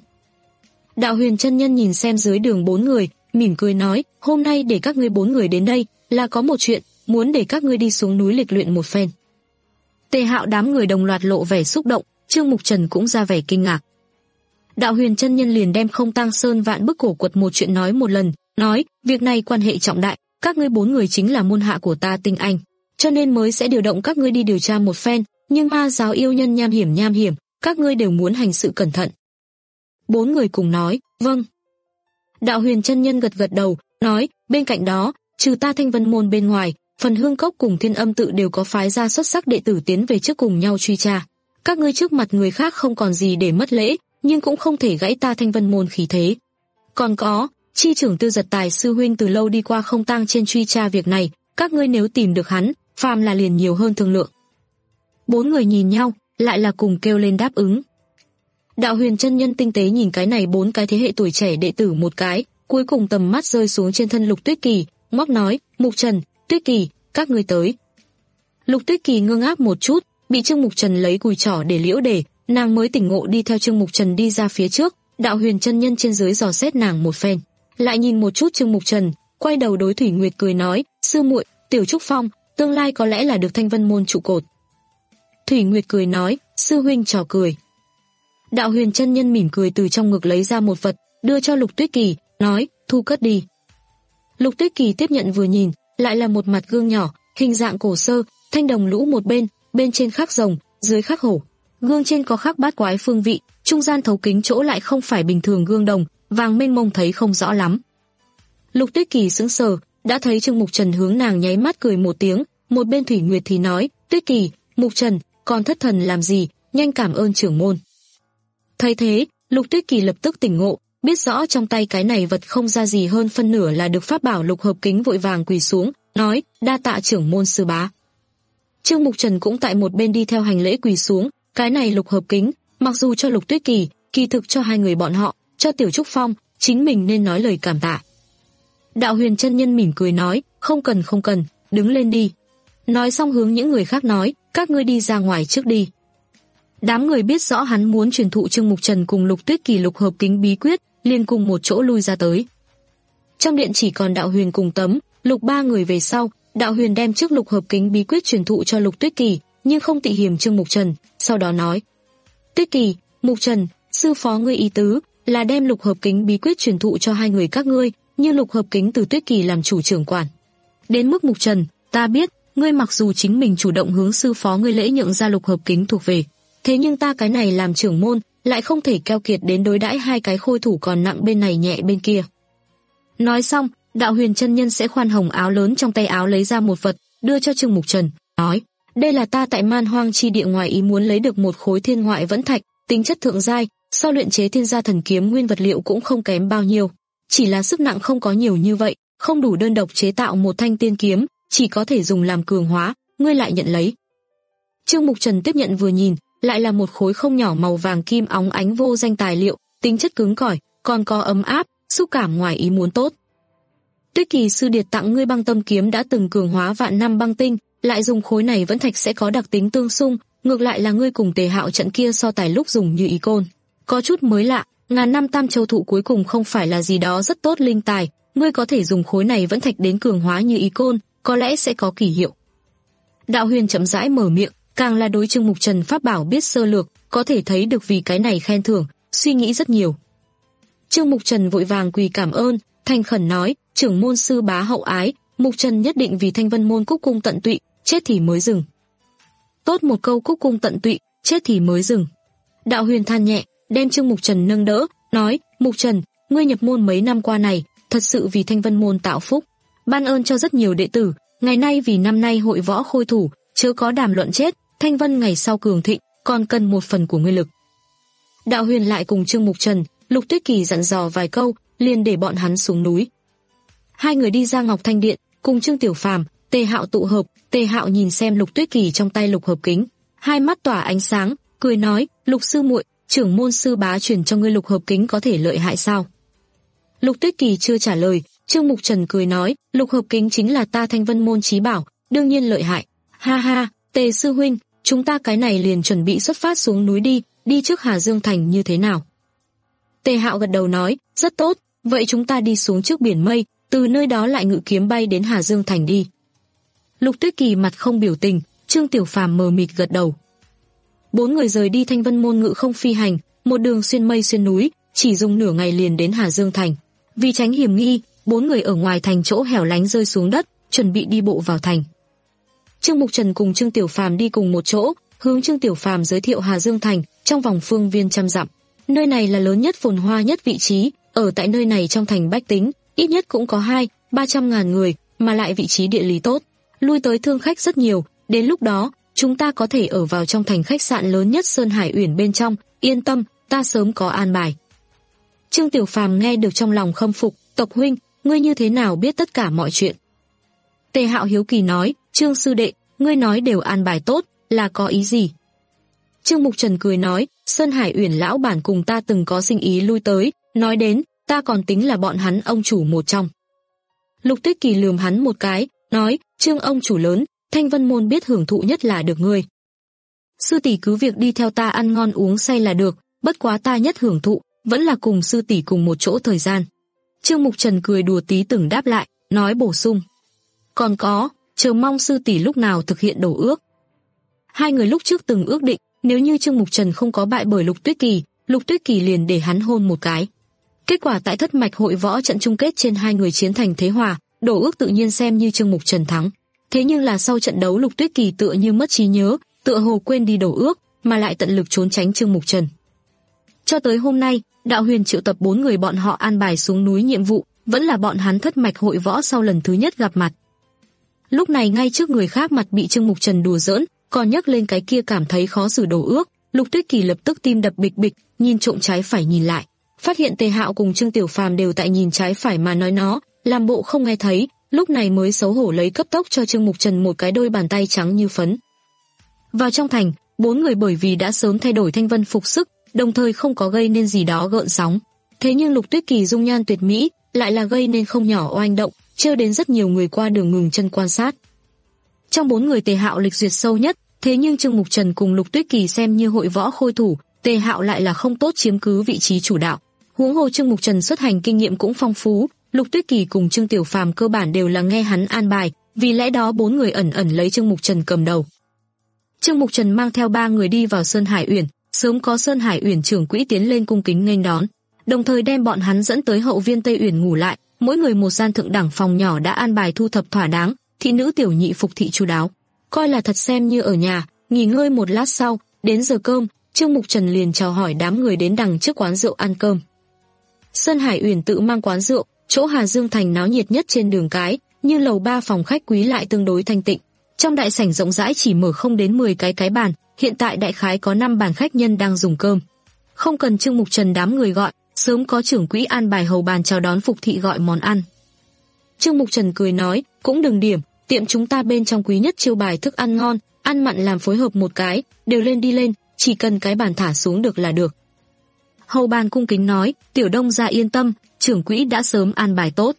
Đạo Huyền chân nhân nhìn xem dưới đường bốn người, mỉm cười nói, hôm nay để các ngươi bốn người đến đây, là có một chuyện, muốn để các ngươi đi xuống núi lịch luyện một phen. Tề Hạo đám người đồng loạt lộ vẻ xúc động, Trương Mục Trần cũng ra vẻ kinh ngạc. Đạo Huyền chân nhân liền đem không tang sơn vạn bức cổ quật một chuyện nói một lần, nói, việc này quan hệ trọng đại, các ngươi bốn người chính là môn hạ của ta tinh anh, cho nên mới sẽ điều động các ngươi đi điều tra một phen, nhưng ma giáo yêu nhân nham hiểm nham hiểm, các ngươi đều muốn hành sự cẩn thận. Bốn người cùng nói, vâng. Đạo Huyền chân nhân gật gật đầu, nói, bên cạnh đó, trừ ta Thanh Vân môn bên ngoài, Phần Hương Cốc cùng Thiên Âm tự đều có phái ra xuất sắc đệ tử tiến về trước cùng nhau truy tra. Các ngươi trước mặt người khác không còn gì để mất lễ, nhưng cũng không thể gãy ta Thanh Vân môn khí thế. Còn có, chi trưởng Tư Giật Tài sư huynh từ lâu đi qua không tang trên truy tra việc này, các ngươi nếu tìm được hắn, phàm là liền nhiều hơn thương lượng. Bốn người nhìn nhau, lại là cùng kêu lên đáp ứng. Đạo Huyền chân nhân tinh tế nhìn cái này bốn cái thế hệ tuổi trẻ đệ tử một cái, cuối cùng tầm mắt rơi xuống trên thân Lục Tuyết Kỳ, ngóc nói, Mục Trần, Tuyết Kỳ, các ngươi tới. Lục Tuyết Kỳ ngơ ngác một chút, bị Trương Mục Trần lấy cùi trỏ để liễu đề, nàng mới tỉnh ngộ đi theo Trương Mục Trần đi ra phía trước. Đạo Huyền chân nhân trên dưới dò xét nàng một phen, lại nhìn một chút Trương Mục Trần, quay đầu đối Thủy Nguyệt cười nói, sư muội, Tiểu Trúc Phong tương lai có lẽ là được Thanh Vân môn trụ cột. Thủy Nguyệt cười nói, sư huynh trò cười. Đạo Huyền chân nhân mỉm cười từ trong ngực lấy ra một vật, đưa cho Lục Tuyết Kỳ, nói, thu cất đi. Lục Tuyết Kỳ tiếp nhận vừa nhìn, lại là một mặt gương nhỏ, hình dạng cổ sơ, thanh đồng lũ một bên, bên trên khắc rồng, dưới khắc hổ. Gương trên có khắc bát quái phương vị, trung gian thấu kính chỗ lại không phải bình thường gương đồng, vàng mênh mông thấy không rõ lắm. Lục Tuyết Kỳ sững sờ, đã thấy Trương Mục Trần hướng nàng nháy mắt cười một tiếng, một bên Thủy Nguyệt thì nói, Tuyết Kỳ, Mục Trần, còn thất thần làm gì, nhanh cảm ơn trưởng môn. Thấy thế, Lục Tuyết Kỳ lập tức tỉnh ngộ, biết rõ trong tay cái này vật không ra gì hơn phân nửa là được pháp bảo lục hợp kính, vội vàng quỳ xuống, nói, đa tạ trưởng môn sư bá. Trương Mục Trần cũng tại một bên đi theo hành lễ quỳ xuống, cái này lục hợp kính, mặc dù cho Lục Tuyết Kỳ, kỳ thực cho hai người bọn họ, cho Tiểu Trúc Phong, chính mình nên nói lời cảm tạ. Đạo Huyền chân nhân mỉm cười nói, không cần không cần, đứng lên đi. Nói xong hướng những người khác nói, các ngươi đi ra ngoài trước đi. Đám người biết rõ hắn muốn truyền thụ Trương Mục Trần cùng Lục Tuyết Kỳ lục hợp kính bí quyết, liền cùng một chỗ lui ra tới. Trong điện chỉ còn Đạo Huyền cùng Tấm, Lục ba người về sau. Đạo Huyền đem trước lục hợp kính bí quyết truyền thụ cho Lục Tuyết Kỳ, nhưng không tị hiềm Trương Mục Trần, sau đó nói, Tuyết Kỳ, Mục Trần, sư phó ngươi ý tứ là đem lục hợp kính bí quyết truyền thụ cho hai người các ngươi, như lục hợp kính từ Tuyết Kỳ làm chủ trưởng quản. Đến mức Mục Trần, ta biết, ngươi mặc dù chính mình chủ động hướng sư phó ngươi lễ nhượng ra lục hợp kính thuộc về, thế nhưng ta cái này làm trưởng môn, lại không thể keo kiệt đến đối đãi hai cái khôi thủ còn nặng bên này nhẹ bên kia. Nói xong, Đạo Huyền chân nhân sẽ khoan hồng áo lớn trong tay áo lấy ra một vật, đưa cho Trương Mục Trần, nói, đây là ta tại Man Hoang chi địa ngoài ý muốn lấy được một khối thiên ngoại vẫn thạch, tính chất thượng giai, sau luyện chế thiên gia thần kiếm nguyên vật liệu cũng không kém bao nhiêu, chỉ là sức nặng không có nhiều như vậy, không đủ đơn độc chế tạo một thanh tiên kiếm, chỉ có thể dùng làm cường hóa, ngươi lại nhận lấy. Trương Mục Trần tiếp nhận vừa nhìn, lại là một khối không nhỏ màu vàng kim óng ánh vô danh tài liệu, tính chất cứng cỏi, còn có ấm áp, xúc cảm ngoài ý muốn tốt. Tuyết Kỳ sư điệt tặng ngươi băng tâm kiếm đã từng cường hóa vạn năm băng tinh, lại dùng khối này vẫn thạch sẽ có đặc tính tương xung, ngược lại là ngươi cùng Tề Hạo trận kia so tài lúc dùng như ý côn. Có chút mới lạ, ngàn năm tam châu thụ cuối cùng không phải là gì đó rất tốt linh tài, ngươi có thể dùng khối này vẫn thạch đến cường hóa như ý côn, có lẽ sẽ có kỳ hiệu. Đạo Huyền chậm rãi mở miệng, càng là đối Trương Mục Trần pháp bảo biết sơ lược, có thể thấy được vì cái này khen thưởng, suy nghĩ rất nhiều. Trương Mục Trần vội vàng quỳ cảm ơn, thành khẩn nói, trưởng môn sư bá hậu ái, Mục Trần nhất định vì Thanh Vân môn cúc cung tận tụy, chết thì mới dừng. Tốt một câu cúc cung tận tụy, chết thì mới dừng. Đạo Huyền than nhẹ, đem Trương Mục Trần nâng đỡ, nói, Mục Trần, ngươi nhập môn mấy năm qua này, thật sự vì Thanh Vân môn tạo phúc, ban ơn cho rất nhiều đệ tử, ngày nay vì năm nay hội võ khôi thủ, chớ có đàm luận chết, Thanh Vân ngày sau cường thịnh, còn cần một phần của ngươi lực. Đạo Huyền lại cùng Trương Mục Trần, Lục Tuyết Kỳ dặn dò vài câu, liền để bọn hắn xuống núi. Hai người đi ra Ngọc Thanh Điện, cùng Trương Tiểu Phàm, Tề Hạo tụ hợp. Tề Hạo nhìn xem Lục Tuyết Kỳ trong tay lục hợp kính, hai mắt tỏa ánh sáng, cười nói, Lục sư muội, trưởng môn sư bá truyền cho ngươi lục hợp kính có thể lợi hại sao? Lục Tuyết Kỳ chưa trả lời, Trương Mục Trần cười nói, lục hợp kính chính là ta Thanh Vân môn chí bảo, đương nhiên lợi hại. Ha ha, Tề sư huynh, chúng ta cái này liền chuẩn bị xuất phát xuống núi đi, đi trước Hà Dương thành như thế nào? Tề Hạo gật đầu nói, rất tốt, vậy chúng ta đi xuống trước biển mây, từ nơi đó lại ngự kiếm bay đến Hà Dương thành đi. Lục Tuyết Kỳ mặt không biểu tình, Trương Tiểu Phàm mờ mịt gật đầu. Bốn người rời đi Thanh Vân môn ngự không phi hành, một đường xuyên mây xuyên núi, chỉ dùng nửa ngày liền đến Hà Dương thành. Vì tránh hiểm nghi, bốn người ở ngoài thành chỗ hẻo lánh rơi xuống đất, chuẩn bị đi bộ vào thành. Trương Mục Trần cùng Trương Tiểu Phàm đi cùng một chỗ, hướng Trương Tiểu Phàm giới thiệu Hà Dương thành, trong vòng phương viên trăm dặm. Nơi này là lớn nhất phồn hoa nhất vị trí, ở tại nơi này trong thành bách tính, ít nhất cũng có hai, ba trăm ngàn người, mà lại vị trí địa lý tốt, lui tới thương khách rất nhiều, đến lúc đó, chúng ta có thể ở vào trong thành khách sạn lớn nhất Sơn Hải Uyển bên trong, yên tâm, ta sớm có an bài. Trương Tiểu Phàm nghe được trong lòng khâm phục, tộc huynh, ngươi như thế nào biết tất cả mọi chuyện? Tề Hạo hiếu kỳ nói, Trương sư đệ, ngươi nói đều an bài tốt, là có ý gì? Trương Mục Trần cười nói, Sơn Hải Uyển lão bản cùng ta từng có sinh ý lui tới, nói đến, ta còn tính là bọn hắn ông chủ một trong. Lục Tuyết Kỳ lườm hắn một cái, nói, Trương ông chủ lớn, Thanh Vân môn biết hưởng thụ nhất là được ngươi. Sư tỷ cứ việc đi theo ta ăn ngon uống say là được, bất quá ta nhất hưởng thụ vẫn là cùng sư tỷ cùng một chỗ thời gian. Trương Mục Trần cười đùa tí từng đáp lại, nói bổ sung. Còn có, chờ mong sư tỷ lúc nào thực hiện đồ ước. Hai người lúc trước từng ước định, nếu như Trương Mục Trần không có bại bởi Lục Tuyết Kỳ, Lục Tuyết Kỳ liền để hắn hôn một cái. Kết quả tại thất mạch hội võ trận chung kết trên hai người chiến thành thế hòa, đồ ước tự nhiên xem như Trương Mục Trần thắng. Thế nhưng là sau trận đấu Lục Tuyết Kỳ tựa như mất trí nhớ, tựa hồ quên đi đồ ước, mà lại tận lực trốn tránh Trương Mục Trần. Cho tới hôm nay, Đạo Huyền triệu tập bốn người bọn họ an bài xuống núi nhiệm vụ, vẫn là bọn hắn thất mạch hội võ sau lần thứ nhất gặp mặt. Lúc này ngay trước người khác mặt bị Trương Mục Trần đùa giỡn, còn nhắc lên cái kia cảm thấy khó xử đồ ước, Lục Tuyết Kỳ lập tức tim đập bịch bịch, nhìn trộm trái phải nhìn lại, phát hiện Tề Hạo cùng Trương Tiểu Phàm đều tại nhìn trái phải mà nói nó, làm bộ không nghe thấy, lúc này mới xấu hổ lấy cấp tốc cho Trương Mục Trần một cái đôi bàn tay trắng như phấn. Vào trong thành, bốn người bởi vì đã sớm thay đổi thanh vân phục sức, đồng thời không có gây nên gì đó gợn sóng. Thế nhưng Lục Tuyết Kỳ dung nhan tuyệt mỹ, lại là gây nên không nhỏ oanh động, trêu đến rất nhiều người qua đường ngừng chân quan sát. Trong bốn người Tề Hạo lịch duyệt sâu nhất, thế nhưng Trương Mục Trần cùng Lục Tuyết Kỳ xem như hội võ khôi thủ, Tề Hạo lại là không tốt chiếm cứ vị trí chủ đạo. Huống hồ Trương Mục Trần xuất hành kinh nghiệm cũng phong phú, Lục Tuyết Kỳ cùng Trương Tiểu Phàm cơ bản đều là nghe hắn an bài, vì lẽ đó bốn người ẩn ẩn lấy Trương Mục Trần cầm đầu. Trương Mục Trần mang theo ba người đi vào Sơn Hải Uyển, sớm có Sơn Hải Uyển trưởng quỹ tiến lên cung kính nghênh đón, đồng thời đem bọn hắn dẫn tới hậu viên Tây Uyển ngủ lại, mỗi người một gian thượng đẳng phòng nhỏ đã an bài thu thập thỏa đáng, thị nữ tiểu nhị phục thị chu đáo, coi là thật xem như ở nhà. Nghỉ ngơi một lát sau, đến giờ cơm, Trương Mục Trần liền chào hỏi đám người đến đằng trước quán rượu ăn cơm. Sơn Hải Uyển tự mang quán rượu, chỗ Hà Dương thành náo nhiệt nhất trên đường cái, nhưng lầu ba phòng khách quý lại tương đối thanh tịnh. Trong đại sảnh rộng rãi chỉ mở không đến mười cái cái bàn, hiện tại đại khái có năm bàn khách nhân đang dùng cơm. Không cần Trương Mục Trần đám người gọi, sớm có trưởng quỹ an bài hầu bàn chào đón phục thị gọi món ăn. Trương Mục Trần cười nói, cũng đừng điểm, tiệm chúng ta bên trong quý nhất chiêu bài thức ăn ngon, ăn mặn làm phối hợp một cái, đều lên đi lên, chỉ cần cái bàn thả xuống được là được. Hầu bàn cung kính nói, Tiểu Đông gia yên tâm, trưởng quỹ đã sớm an bài tốt.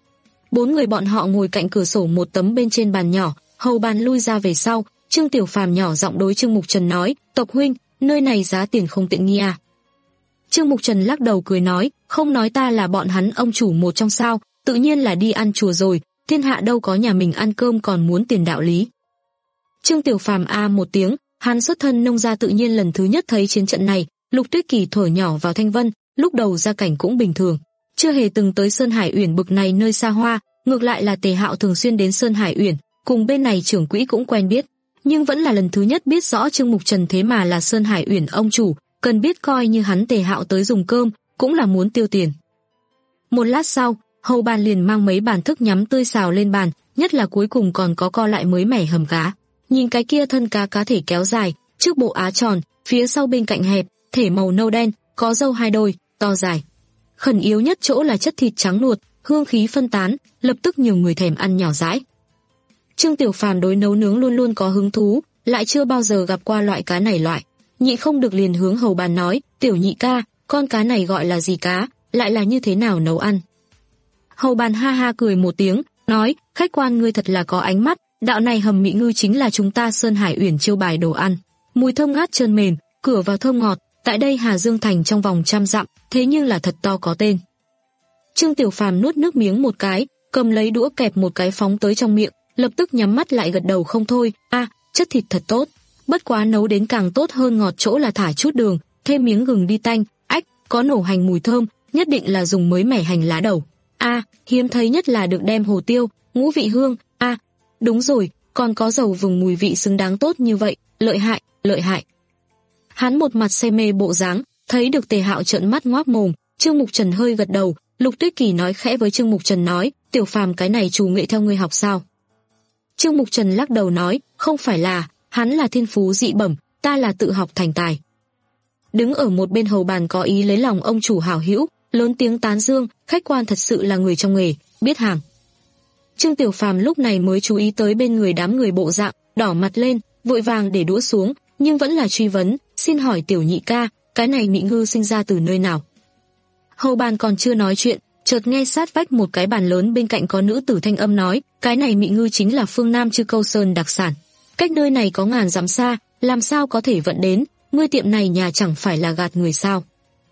Bốn người bọn họ ngồi cạnh cửa sổ một tấm bên trên bàn nhỏ, hầu bàn lui ra về sau, Trương Tiểu Phàm nhỏ giọng đối Trương Mục Trần nói, tộc huynh, nơi này giá tiền không tiện nghi à. Trương Mục Trần lắc đầu cười nói, không nói ta là bọn hắn ông chủ một trong sao, tự nhiên là đi ăn chùa rồi, thiên hạ đâu có nhà mình ăn cơm còn muốn tiền đạo lý. Trương Tiểu Phàm a một tiếng, hắn xuất thân nông gia tự nhiên lần thứ nhất thấy chiến trận này, Lục Tuyết Kỳ thổi nhỏ vào thanh vân, lúc đầu gia cảnh cũng bình thường, chưa hề từng tới Sơn Hải Uyển bực này nơi xa hoa, ngược lại là Tề Hạo thường xuyên đến Sơn Hải Uyển, cùng bên này trưởng quỹ cũng quen biết, nhưng vẫn là lần thứ nhất biết rõ Trương Mục Trần thế mà là Sơn Hải Uyển ông chủ, cần biết coi như hắn Tề Hạo tới dùng cơm, cũng là muốn tiêu tiền. Một lát sau, hầu bàn liền mang mấy bàn thức nhắm tươi xào lên bàn, nhất là cuối cùng còn có co lại mới mẻ hầm cá. Nhìn cái kia thân cá cá thể kéo dài, trước bộ á tròn, phía sau bên cạnh hẹp, thể màu nâu đen, có râu hai đôi, to dài. Khẩn yếu nhất chỗ là chất thịt trắng nuột, hương khí phân tán, lập tức nhiều người thèm ăn nhỏ dãi. Trương Tiểu Phàm đối nấu nướng luôn luôn có hứng thú, lại chưa bao giờ gặp qua loại cá này loại. Nhị không được liền hướng hầu bàn nói, tiểu nhị ca, con cá này gọi là gì cá, lại là như thế nào nấu ăn. Hầu bàn ha ha cười một tiếng, nói, khách quan ngươi thật là có ánh mắt, đạo này hầm mỹ ngư chính là chúng ta Sơn Hải Uyển chiêu bài đồ ăn. Mùi thơm ngát trơn mềm, cửa vào thơm ngọt, tại đây Hà Dương thành trong vòng trăm dặm, thế nhưng là thật to có tên. Trương Tiểu Phàm nuốt nước miếng một cái, cầm lấy đũa kẹp một cái phóng tới trong miệng, lập tức nhắm mắt lại gật đầu không thôi, a, à, chất thịt thật tốt, bất quá nấu đến càng tốt hơn ngọt chỗ là thả chút đường, thêm miếng gừng đi tanh, ách, có nổ hành mùi thơm, nhất định là dùng mới mẻ hành lá đầu. A, à, hiếm thấy nhất là được đem hồ tiêu, ngũ vị hương, a, à, đúng rồi, còn có dầu vừng mùi vị xứng đáng tốt như vậy, lợi hại, lợi hại. Hắn một mặt say mê bộ dáng, thấy được Tề Hạo trợn mắt ngoác mồm, Trương Mục Trần hơi gật đầu, Lục Tuyết Kỳ nói khẽ với Trương Mục Trần nói, Tiểu Phàm cái này chủ nghệ theo ngươi học sao? Trương Mục Trần lắc đầu nói, không phải là, hắn là thiên phú dị bẩm, ta là tự học thành tài. Đứng ở một bên hầu bàn có ý lấy lòng ông chủ hảo hữu, lớn tiếng tán dương, khách quan thật sự là người trong nghề, biết hàng. Trương Tiểu Phàm lúc này mới chú ý tới bên người đám người bộ dạng, đỏ mặt lên, vội vàng để đũa xuống, nhưng vẫn là truy vấn, xin hỏi tiểu nhị ca, cái này mỹ ngư sinh ra từ nơi nào? Hầu bàn còn chưa nói chuyện, chợt nghe sát vách một cái bàn lớn bên cạnh có nữ tử thanh âm nói, cái này mỹ ngư chính là phương Nam Chư Câu Sơn đặc sản. Cách nơi này có ngàn dặm xa, làm sao có thể vận đến, ngươi tiệm này nhà chẳng phải là gạt người sao?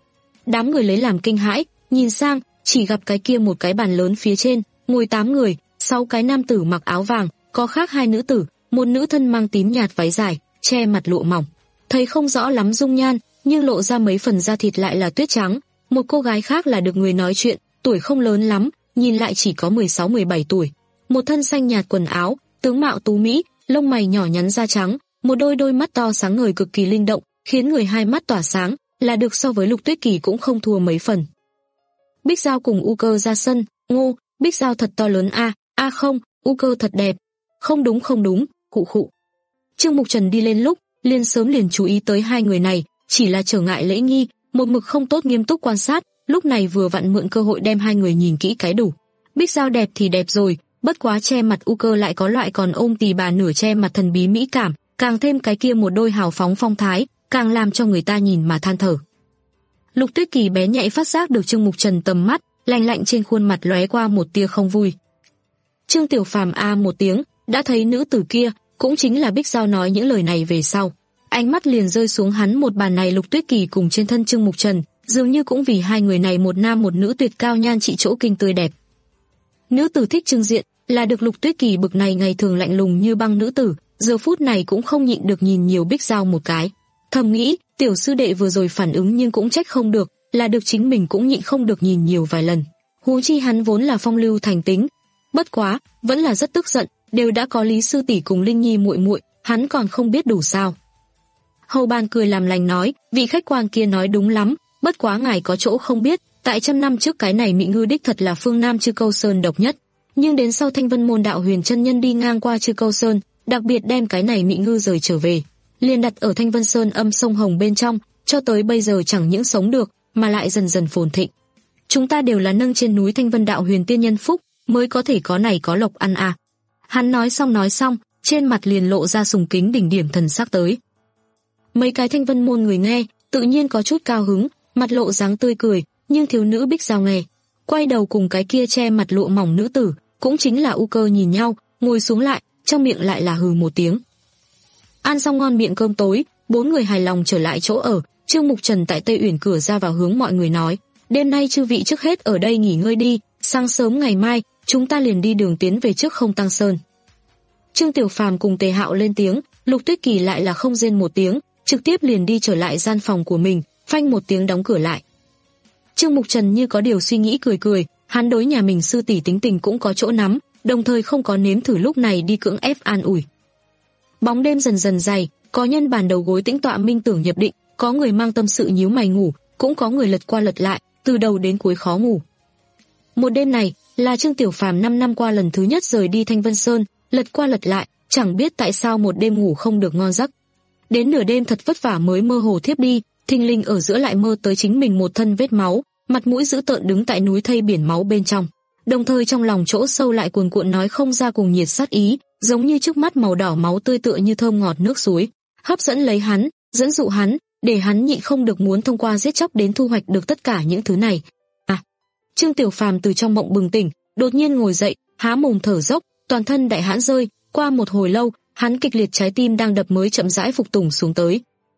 Đám người lấy làm kinh hãi, nhìn sang, chỉ gặp cái kia một cái bàn lớn phía trên, ngồi tám người, sáu cái nam tử mặc áo vàng, có khác hai nữ tử, một nữ thân mang tím nhạt váy dài, che mặt lụa mỏng. Thấy không rõ lắm dung nhan, nhưng lộ ra mấy phần da thịt lại là tuyết trắng. Một cô gái khác là được người nói chuyện, tuổi không lớn lắm, nhìn lại chỉ có mười sáu mười bảy tuổi. Một thân xanh nhạt quần áo, tướng mạo tú mỹ, lông mày nhỏ nhắn da trắng, một đôi đôi mắt to sáng ngời cực kỳ linh động, khiến người hai mắt tỏa sáng, là được so với Lục Tuyết Kỳ cũng không thua mấy phần. Bích Giao cùng U Cơ ra sân, ngô, Bích Giao thật to lớn a, a không, U Cơ thật đẹp. Không đúng không đúng, khụ khụ. Trương Mục Trần đi lên lúc, liền sớm liền chú ý tới hai người này, chỉ là trở ngại lễ nghi, một mực không tốt nghiêm túc quan sát, lúc này vừa vặn mượn cơ hội đem hai người nhìn kỹ cái đủ. Bích Giao đẹp thì đẹp rồi, bất quá che mặt U Cơ lại có loại còn ôm tì bà nửa che mặt thần bí mỹ cảm, càng thêm cái kia một đôi hào phóng phong thái, càng làm cho người ta nhìn mà than thở. Lục Tuyết Kỳ bé nhạy phát giác được Trương Mục Trần tầm mắt, lạnh lạnh trên khuôn mặt lóe qua một tia không vui. Trương Tiểu Phàm a một tiếng, đã thấy nữ tử kia, cũng chính là Bích Giao nói những lời này về sau. Ánh mắt liền rơi xuống hắn một bàn này Lục Tuyết Kỳ cùng trên thân Trương Mục Trần, dường như cũng vì hai người này một nam một nữ tuyệt cao nhan trị chỗ kinh tươi đẹp. Nữ tử thích trưng diện, là được Lục Tuyết Kỳ bực này ngày thường lạnh lùng như băng nữ tử, giờ phút này cũng không nhịn được nhìn nhiều Bích Giao một cái. Thầm nghĩ, tiểu sư đệ vừa rồi phản ứng nhưng cũng trách không được, là được chính mình cũng nhịn không được nhìn nhiều vài lần. Huống chi hắn vốn là phong lưu thành tính, bất quá, vẫn là rất tức giận, đều đã có Lý sư tỷ cùng Linh Nhi muội muội, hắn còn không biết đủ sao? Hầu Ban cười làm lành nói, vị khách quan kia nói đúng lắm, bất quá ngài có chỗ không biết, tại trăm năm trước cái này Mị Ngư đích thật là phương Nam Chư Câu Sơn độc nhất, nhưng đến sau Thanh Vân môn đạo huyền chân nhân đi ngang qua Chư Câu Sơn, đặc biệt đem cái này Mị Ngư rời trở về, liền đặt ở Thanh Vân Sơn âm sông Hồng bên trong, cho tới bây giờ chẳng những sống được, mà lại dần dần phồn thịnh. Chúng ta đều là nâng trên núi Thanh Vân đạo huyền tiên nhân phúc, mới có thể có này có lộc ăn à. Hắn nói xong nói xong, trên mặt liền lộ ra sùng kính đỉnh điểm thần sắc tới. Mấy cái Thanh Vân môn người nghe, tự nhiên có chút cao hứng, mặt lộ dáng tươi cười, nhưng thiếu nữ Bích Giao nghe, quay đầu cùng cái kia che mặt lụa mỏng nữ tử, cũng chính là U Cơ nhìn nhau, ngồi xuống lại, trong miệng lại là hừ một tiếng. Ăn xong ngon miệng cơm tối, bốn người hài lòng trở lại chỗ ở, Trương Mục Trần tại Tây Uyển cửa ra vào hướng mọi người nói, đêm nay chư vị trước hết ở đây nghỉ ngơi đi, sáng sớm ngày mai, chúng ta liền đi đường tiến về trước Không Tăng Sơn. Trương Tiểu Phàm cùng Tề Hạo lên tiếng, Lục Tuyết Kỳ lại là không rên một tiếng, trực tiếp liền đi trở lại gian phòng của mình, phanh một tiếng đóng cửa lại. Trương Mục Trần như có điều suy nghĩ cười cười, hắn đối nhà mình sư tỷ tính tình cũng có chỗ nắm, đồng thời không có nếm thử lúc này đi cưỡng ép an ủi. Bóng đêm dần dần dày, có nhân bàn đầu gối tĩnh tọa minh tưởng nhập định, có người mang tâm sự nhíu mày ngủ, cũng có người lật qua lật lại, từ đầu đến cuối khó ngủ. Một đêm này là Trương Tiểu Phàm năm năm qua lần thứ nhất rời đi Thanh Vân Sơn, lật qua lật lại, chẳng biết tại sao một đêm ngủ không được ngon giấc. Đến nửa đêm thật vất vả mới mơ hồ thiếp đi, thình lình ở giữa lại mơ tới chính mình một thân vết máu, mặt mũi dữ tợn đứng tại núi thây biển máu bên trong. Đồng thời trong lòng chỗ sâu lại cuồn cuộn nói không ra cùng nhiệt sát ý, giống như trước mắt màu đỏ máu tươi tựa như thơm ngọt nước suối, hấp dẫn lấy hắn, dẫn dụ hắn, để hắn nhịn không được muốn thông qua giết chóc đến thu hoạch được tất cả những thứ này. À, Trương Tiểu Phàm từ trong mộng bừng tỉnh, đột nhiên ngồi dậy, há mồm thở dốc, toàn thân đại hãn rơi, qua một hồi lâu, hắn kịch liệt trái tim đang đập mới chậm rãi phục tùng xuống tới.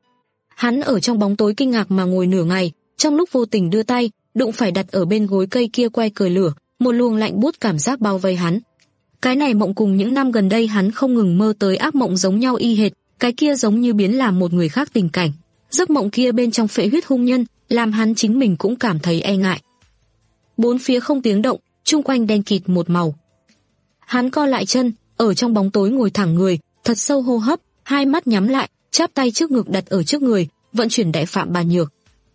Hắn ở trong bóng tối kinh ngạc mà ngồi nửa ngày, trong lúc vô tình đưa tay, đụng phải đặt ở bên gối cây kia que cởi lửa, một luồng lạnh buốt cảm giác bao vây hắn. Cái này mộng cùng những năm gần đây hắn không ngừng mơ tới ác mộng giống nhau y hệt, cái kia giống như biến làm một người khác tình cảnh. Giấc mộng kia bên trong phệ huyết hung nhân, làm hắn chính mình cũng cảm thấy e ngại. Bốn phía không tiếng động, chung quanh đen kịt một màu. Hắn co lại chân, ở trong bóng tối ngồi thẳng người, thật sâu hô hấp, hai mắt nhắm lại, chắp tay trước ngực đặt ở trước người, vận chuyển đại phạm bà nhược.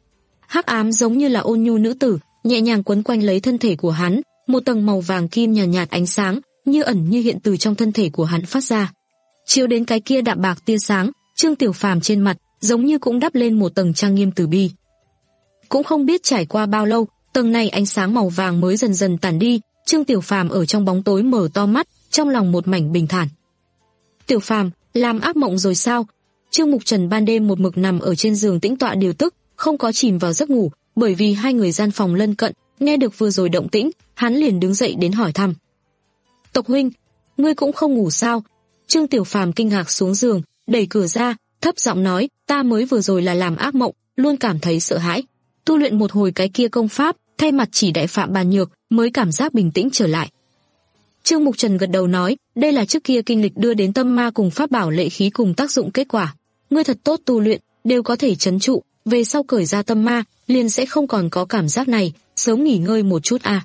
Hắc ám giống như là ôn nhu nữ tử, nhẹ nhàng quấn quanh lấy thân thể của hắn, một tầng màu vàng kim nhàn nhạt, nhạt ánh sáng, như ẩn như hiện từ trong thân thể của hắn phát ra. Chiếu đến cái kia đạm bạc tia sáng, Trương Tiểu Phàm trên mặt giống như cũng đắp lên một tầng trang nghiêm từ bi. Cũng không biết trải qua bao lâu, tầng này ánh sáng màu vàng mới dần dần tản đi, Trương Tiểu Phàm ở trong bóng tối mở to mắt, trong lòng một mảnh bình thản. Tiểu Phàm, làm ác mộng rồi sao? Trương Mục Trần ban đêm một mực nằm ở trên giường tĩnh tọa điều tức, không có chìm vào giấc ngủ, bởi vì hai người gian phòng lân cận, nghe được vừa rồi động tĩnh, hắn liền đứng dậy đến hỏi thăm. Tộc huynh, ngươi cũng không ngủ sao? Trương Tiểu Phàm kinh ngạc xuống giường, đẩy cửa ra, thấp giọng nói, ta mới vừa rồi là làm ác mộng, luôn cảm thấy sợ hãi. Tu luyện một hồi cái kia công pháp, thay mặt chỉ đại phạm bàn nhược, mới cảm giác bình tĩnh trở lại. Trương Mục Trần gật đầu nói, đây là trước kia kinh lịch đưa đến tâm ma cùng pháp bảo lệ khí cùng tác dụng kết quả. Ngươi thật tốt tu luyện, đều có thể trấn trụ, về sau cởi ra tâm ma, liền sẽ không còn có cảm giác này, sớm nghỉ ngơi một chút à.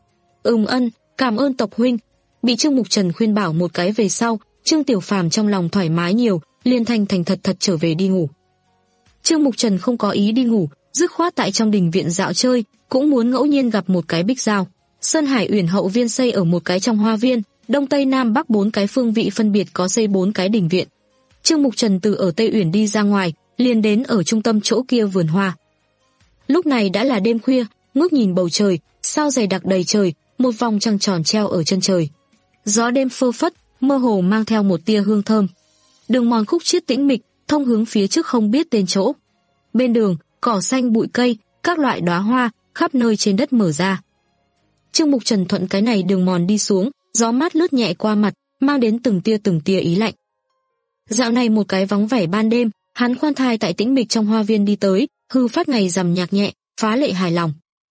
Ừm ân, cảm ơn tộc huynh. Bị Trương Mục Trần khuyên bảo một cái về sau, Trương Tiểu Phàm trong lòng thoải mái nhiều, liền thành thành thật thật trở về đi ngủ. Trương Mục Trần không có ý đi ngủ, dứt khoát tại trong đình viện dạo chơi, cũng muốn ngẫu nhiên gặp một cái Bích Giao. Sơn Hải Uyển hậu viên xây ở một cái trong hoa viên, đông tây nam bắc bốn cái phương vị phân biệt có xây bốn cái đình viện. Trương Mục Trần từ ở Tây Uyển đi ra ngoài, liền đến ở trung tâm chỗ kia vườn hoa. Lúc này đã là đêm khuya, ngước nhìn bầu trời, sao dày đặc đầy trời, một vòng trăng tròn treo ở chân trời. Gió đêm phơ phất, mơ hồ mang theo một tia hương thơm. Đường mòn khúc chiết tĩnh mịch, thông hướng phía trước không biết tên chỗ. Bên đường, cỏ xanh bụi cây, các loại đóa hoa, khắp nơi trên đất mở ra. Trương Mục Trần thuận cái này đường mòn đi xuống, gió mát lướt nhẹ qua mặt, mang đến từng tia từng tia ý lạnh. Dạo này một cái vắng vẻ ban đêm, hắn khoan thai tại tĩnh mịch trong hoa viên đi tới, hư phát ngày rằm nhạc nhẹ, phá lệ hài lòng.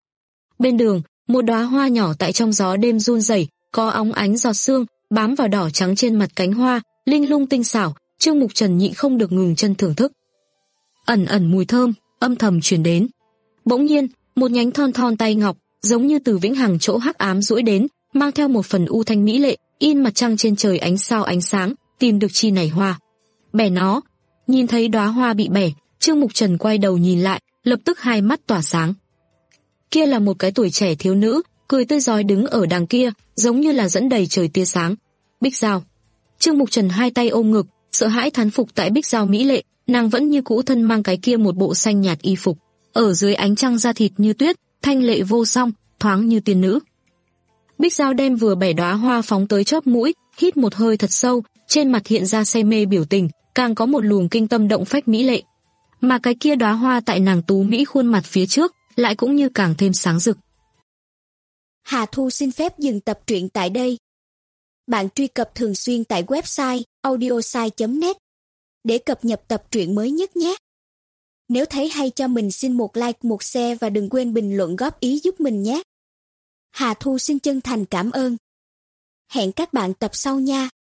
Bên đường, một đóa hoa nhỏ tại trong gió đêm run rẩy, có óng ánh giọt sương bám vào đỏ trắng trên mặt cánh hoa, linh lung tinh xảo. Trương Mục Trần nhịn không được ngừng chân thưởng thức. Ẩn ẩn mùi thơm âm thầm truyền đến. Bỗng nhiên, một nhánh thon thon tay ngọc, giống như từ vĩnh hằng chỗ hắc ám duỗi đến, mang theo một phần u thanh mỹ lệ, in mặt trăng trên trời ánh sao ánh sáng, tìm được chi này hoa. Bẻ nó. Nhìn thấy đóa hoa bị bẻ, Trương Mục Trần quay đầu nhìn lại, lập tức hai mắt tỏa sáng. Kia là một cái tuổi trẻ thiếu nữ, cười tươi rói đứng ở đằng kia, giống như là dẫn đầy trời tia sáng. Bích Giao. Trương Mục Trần hai tay ôm ngực, sợ hãi thán phục tại Bích Giao mỹ lệ, nàng vẫn như cũ thân mang cái kia một bộ xanh nhạt y phục, ở dưới ánh trăng da thịt như tuyết, thanh lệ vô song, thoáng như tiên nữ. Bích Giao đem vừa bẻ đóa hoa phóng tới chóp mũi, hít một hơi thật sâu, trên mặt hiện ra say mê biểu tình, càng có một luồng kinh tâm động phách mỹ lệ. Mà cái kia đóa hoa tại nàng tú mỹ khuôn mặt phía trước, lại cũng như càng thêm sáng rực. Hà Thu xin phép dừng tập truyện tại đây. Bạn truy cập thường xuyên tại website audiosai chấm net để cập nhật tập truyện mới nhất nhé. Nếu thấy hay cho mình xin một like, một share và đừng quên bình luận góp ý giúp mình nhé. Hà Thu xin chân thành cảm ơn. Hẹn các bạn tập sau nha.